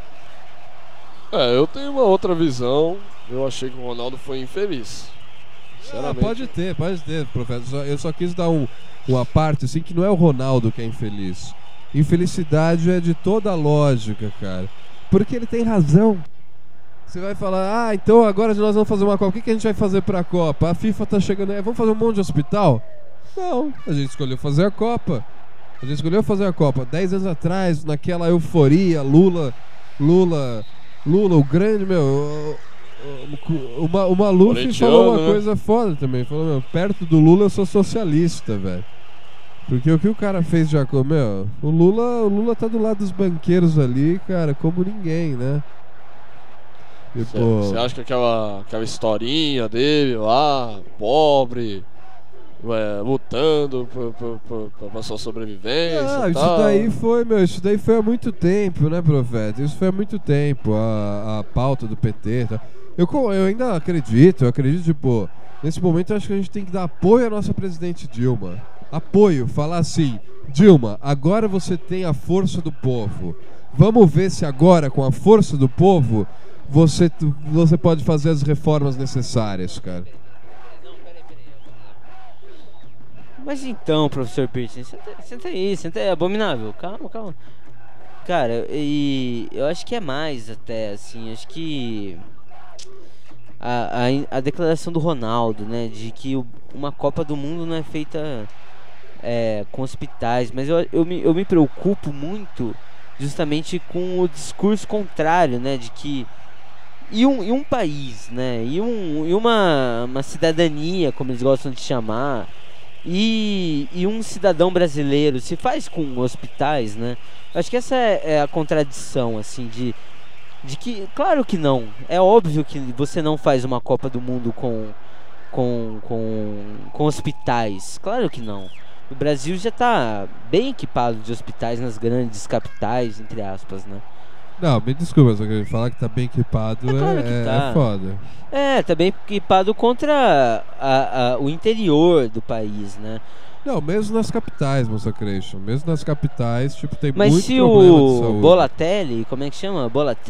Eu tenho uma outra visão. Eu achei que o Ronaldo foi infeliz. Pode ter, professor. Eu só quis dar uma parte assim, que não é o Ronaldo que é infeliz. Infelicidade é de toda a lógica, cara. Porque ele tem razão. Você vai falar, então agora nós vamos fazer uma Copa. O que a gente vai fazer pra Copa? A FIFA tá chegando aí, vamos fazer um monte de hospital? Não, a gente escolheu fazer a Copa. 10 anos atrás, naquela euforia, Lula, o grande, o Maluf Corintiano, falou uma né? coisa foda também. Falou, meu, perto do Lula eu sou socialista, velho. Porque o que o cara fez já com, meu, o Lula tá do lado dos banqueiros ali, cara, como ninguém, né? Tipo, Você acha que aquela historinha dele lá, pobre, lutando pra sua sobrevivência e isso tal. daí foi, meu, isso daí foi há muito tempo, né, Profeta? Isso foi há muito tempo, a pauta do PT, tá? Eu ainda acredito, tipo, nesse momento eu acho que a gente tem que dar apoio à nossa presidente Dilma. Apoio, falar assim, Dilma, agora você tem a força do povo. Vamos ver se agora, com a força do povo, você pode fazer as reformas necessárias, cara. Mas então, professor Pearson, senta aí, abominável, calma. Cara, e eu acho que é mais até, assim, acho que a declaração do Ronaldo, né, de que uma Copa do Mundo não é feita com hospitais, mas eu me preocupo muito justamente com o discurso contrário, né, de que e um país, né, e uma cidadania, como eles gostam de chamar, e um cidadão brasileiro se faz com hospitais, né? Acho que essa é a contradição, assim, de que, claro que não, é óbvio que você não faz uma Copa do Mundo com hospitais, claro que não. O Brasil já está bem equipado de hospitais nas grandes capitais, entre aspas, né? Não, me desculpa, só que falar que tá bem equipado claro que tá. é foda. Tá bem equipado contra o interior do país, né? Não, mesmo nas capitais, Moça Creation. Mesmo nas capitais, tipo, tem Mas muito se problema de o saúde. Bolatelli, como é que chama?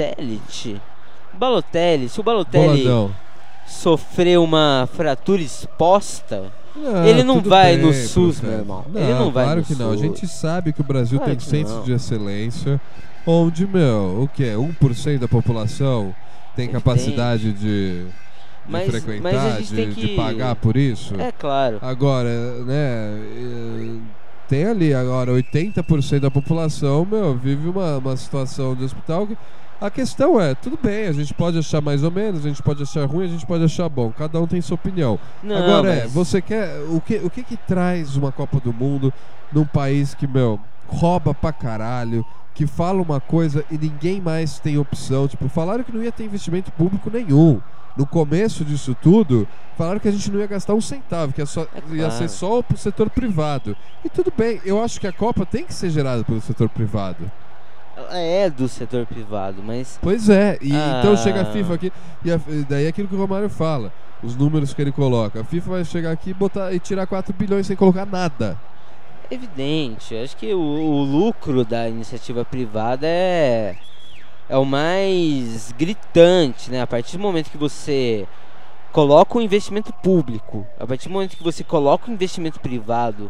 Se o Balotelli Boladão. sofrer uma fratura exposta, Não, ele não tudo vai bem, no SUS, Profeta. meu irmão. Não, Ele não vai claro no que não. A SUS. gente sabe que o Brasil Claro tem que centros não. de excelência, onde, meu, o quê? 1% da população tem Evidente. capacidade de Mas frequentar, a gente tem de que... pagar por isso. É claro. Agora, né, tem ali agora 80% da população, meu, vive uma situação de hospital que a questão é, tudo bem, a gente pode achar mais ou menos, a gente pode achar ruim, a gente pode achar bom, cada um tem sua opinião. Não, Agora mas... você quer, o que traz uma Copa do Mundo num país que, meu, rouba pra caralho, que fala uma coisa e ninguém mais tem opção, tipo, falaram que não ia ter investimento público nenhum. No começo disso tudo, falaram que a gente não ia gastar um centavo, que ia ser só pro setor privado. E tudo bem, eu acho que a Copa tem que ser gerada pelo setor privado. Ela é do setor privado, mas... Pois é, e então chega a FIFA aqui, e daí é aquilo que o Romário fala, os números que ele coloca. A FIFA vai chegar aqui e tirar 4 bilhões sem colocar nada. Evidente, acho que o lucro da iniciativa privada é o mais gritante, né? A partir do momento que você coloca um investimento público, a partir do momento que você coloca um investimento privado,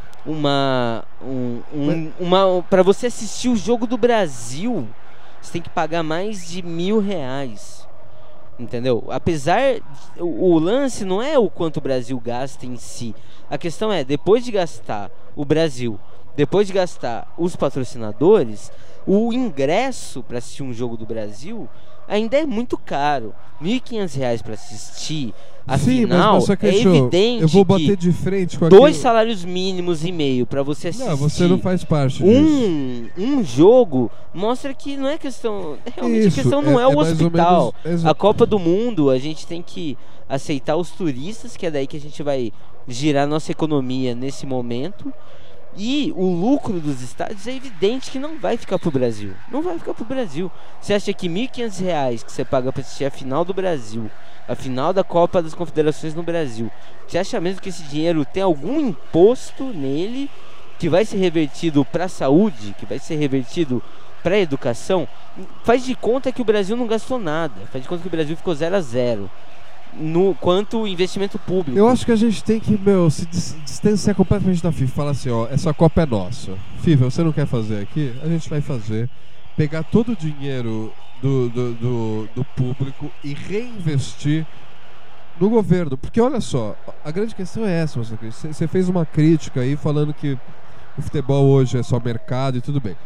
para você assistir o jogo do Brasil, você tem que pagar mais de R$1.000, entendeu? Apesar, o lance não é o quanto o Brasil gasta em si, a questão é, depois de gastar o Brasil, depois de gastar os patrocinadores, o ingresso para assistir um jogo do Brasil ainda é muito caro. R$1.500 para assistir a final, é evidente eu vou bater que de frente com 2 salários mínimos e meio para você assistir. Não, você não faz parte disso. Um jogo mostra que não é questão. Realmente Isso, a questão não é o hospital. menos, a Copa do Mundo, a gente tem que aceitar os turistas, que é daí que a gente vai girar nossa economia nesse momento. E o lucro dos estádios é evidente que não vai ficar pro Brasil. Não vai ficar pro Brasil. Você acha que R$1.500 que você paga pra assistir a final do Brasil, a final da Copa das Confederações no Brasil, você acha mesmo que esse dinheiro tem algum imposto nele que vai ser revertido pra saúde, que vai ser revertido pra educação? Faz de conta que o Brasil não gastou nada. Faz de conta que o Brasil ficou 0-0. Quanto investimento público. Eu acho que a gente tem que, meu, se distanciar completamente da FIFA. Falar assim, ó, essa Copa é nossa. FIFA, você não quer fazer aqui? A gente vai fazer. Pegar todo o dinheiro do público e reinvestir no governo. Porque olha só, a grande questão é essa, você fez uma crítica aí falando que o futebol hoje é só mercado e tudo bem.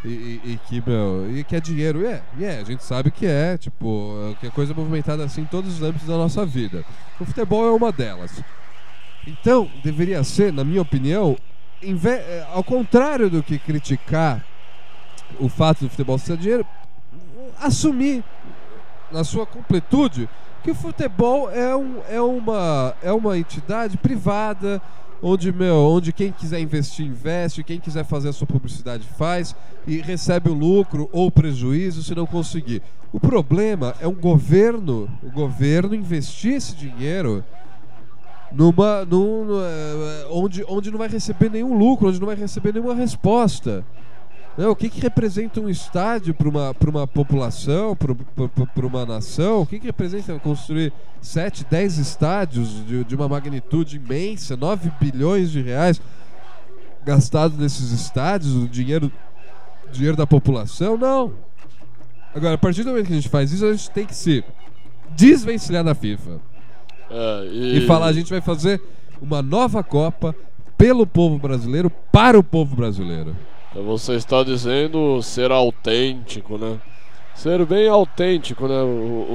e que é dinheiro. A gente sabe que que é coisa movimentada assim em todos os âmbitos da nossa vida. O futebol é uma delas. Então, deveria ser, na minha opinião, ao contrário do que criticar o fato do futebol ser dinheiro, assumir na sua completude que o futebol é uma entidade privada onde quem quiser investir, investe, quem quiser fazer a sua publicidade faz e recebe o lucro ou prejuízo se não conseguir. O problema é o governo investir esse dinheiro onde não vai receber nenhum lucro, onde não vai receber nenhuma resposta. Não, o que representa um estádio para uma população, para uma nação? O que representa construir 7, 10 estádios de uma magnitude imensa, 9 bilhões de reais gastados nesses estádios, o dinheiro da população? Não. Agora, a partir do momento que a gente faz isso, a gente tem que se desvencilhar da FIFA. E falar, a gente vai fazer uma nova Copa pelo povo brasileiro, para o povo brasileiro. Você está dizendo ser autêntico, né? Ser bem autêntico, né?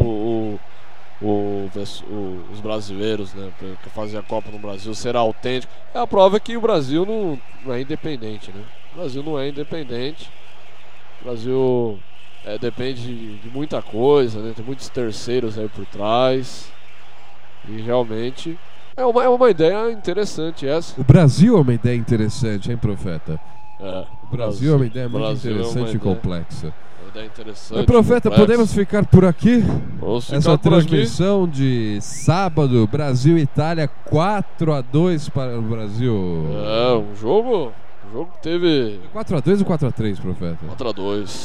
Os brasileiros, né? Que fazem a Copa no Brasil, ser autêntico. É a prova que o Brasil não é independente, né? O Brasil não é independente. O Brasil depende de muita coisa, né? Tem muitos terceiros aí por trás. E realmente é uma ideia interessante essa. O Brasil é uma ideia interessante, hein, Profeta? O Brasil é uma ideia muito interessante e complexa. Uma ideia interessante. Mas, Profeta, podemos ficar por aqui? Vamos ficar essa por transmissão aqui de sábado, Brasil e Itália, 4-2 para o Brasil. Um jogo que teve 4-2 ou 4-3, Profeta? 4-2.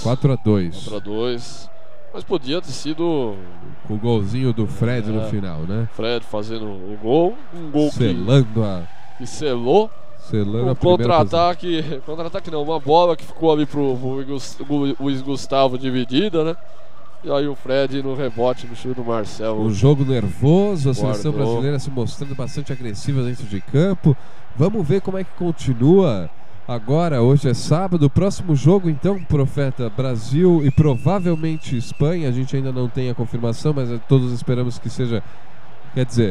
4-2. Mas podia ter sido com o golzinho do Fred no final, né? Fred fazendo o gol, um gol que selou. Um contra-ataque não, uma bola que ficou ali pro Luiz Gustavo dividida, né? E aí o Fred no rebote no chute do Marcelo. Um jogo nervoso, a seleção brasileira se mostrando bastante agressiva dentro de campo. Vamos ver como é que continua agora. Hoje é sábado, o próximo jogo então, Profeta, Brasil e provavelmente Espanha. A gente ainda não tem a confirmação, mas todos esperamos que seja, quer dizer,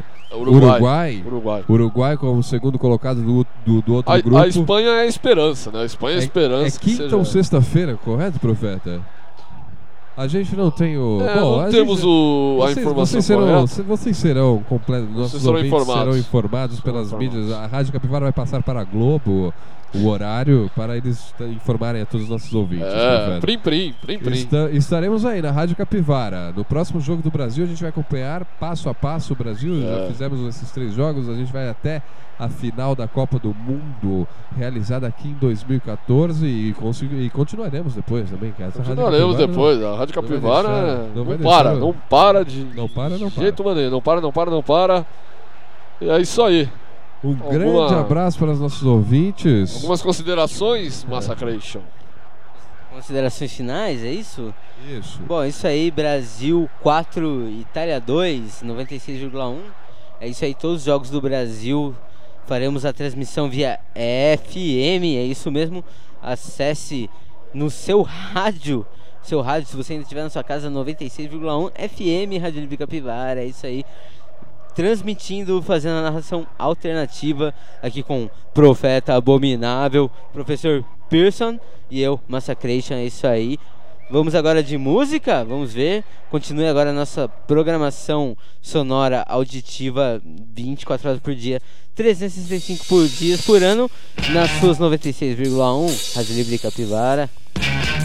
Uruguai como segundo colocado do outro grupo. A Espanha é a esperança, né? A Espanha é a esperança. É quinta ou sexta-feira, correto, Profeta? A gente não tem o... não temos a informação correta. Vocês serão completos, nossos ouvintes serão informados pelas mídias. A Rádio Capivara vai passar para a Globo o horário para eles informarem a todos os nossos ouvintes. Prim. Estaremos aí na Rádio Capivara. No próximo jogo do Brasil a gente vai acompanhar passo a passo o Brasil. Já fizemos esses 3 jogos, a gente vai até a final da Copa do Mundo, realizada aqui em 2014 e continuaremos depois também, cara. Continuaremos depois. A Rádio Capivara não para de jeito maneiro. Não para. E é isso aí. Um grande abraço para os nossos ouvintes. Algumas considerações, Massacration? Considerações finais, é isso? Isso. Bom, isso aí, Brasil 4, Itália 2, 96,1. É isso aí, todos os jogos do Brasil. Faremos a transmissão via FM, é isso mesmo. Acesse no seu rádio, se você ainda estiver na sua casa, 96,1 FM, Rádio Livre Capivara, é isso aí. Transmitindo, fazendo a narração alternativa aqui com Profeta Abominável, Professor Pearson e eu, Massacration, é isso aí. Vamos agora de música, vamos ver. Continue agora a nossa programação sonora auditiva 24 horas por dia, 365 dias por ano, nas suas 96,1 Rádio Livre Capivara.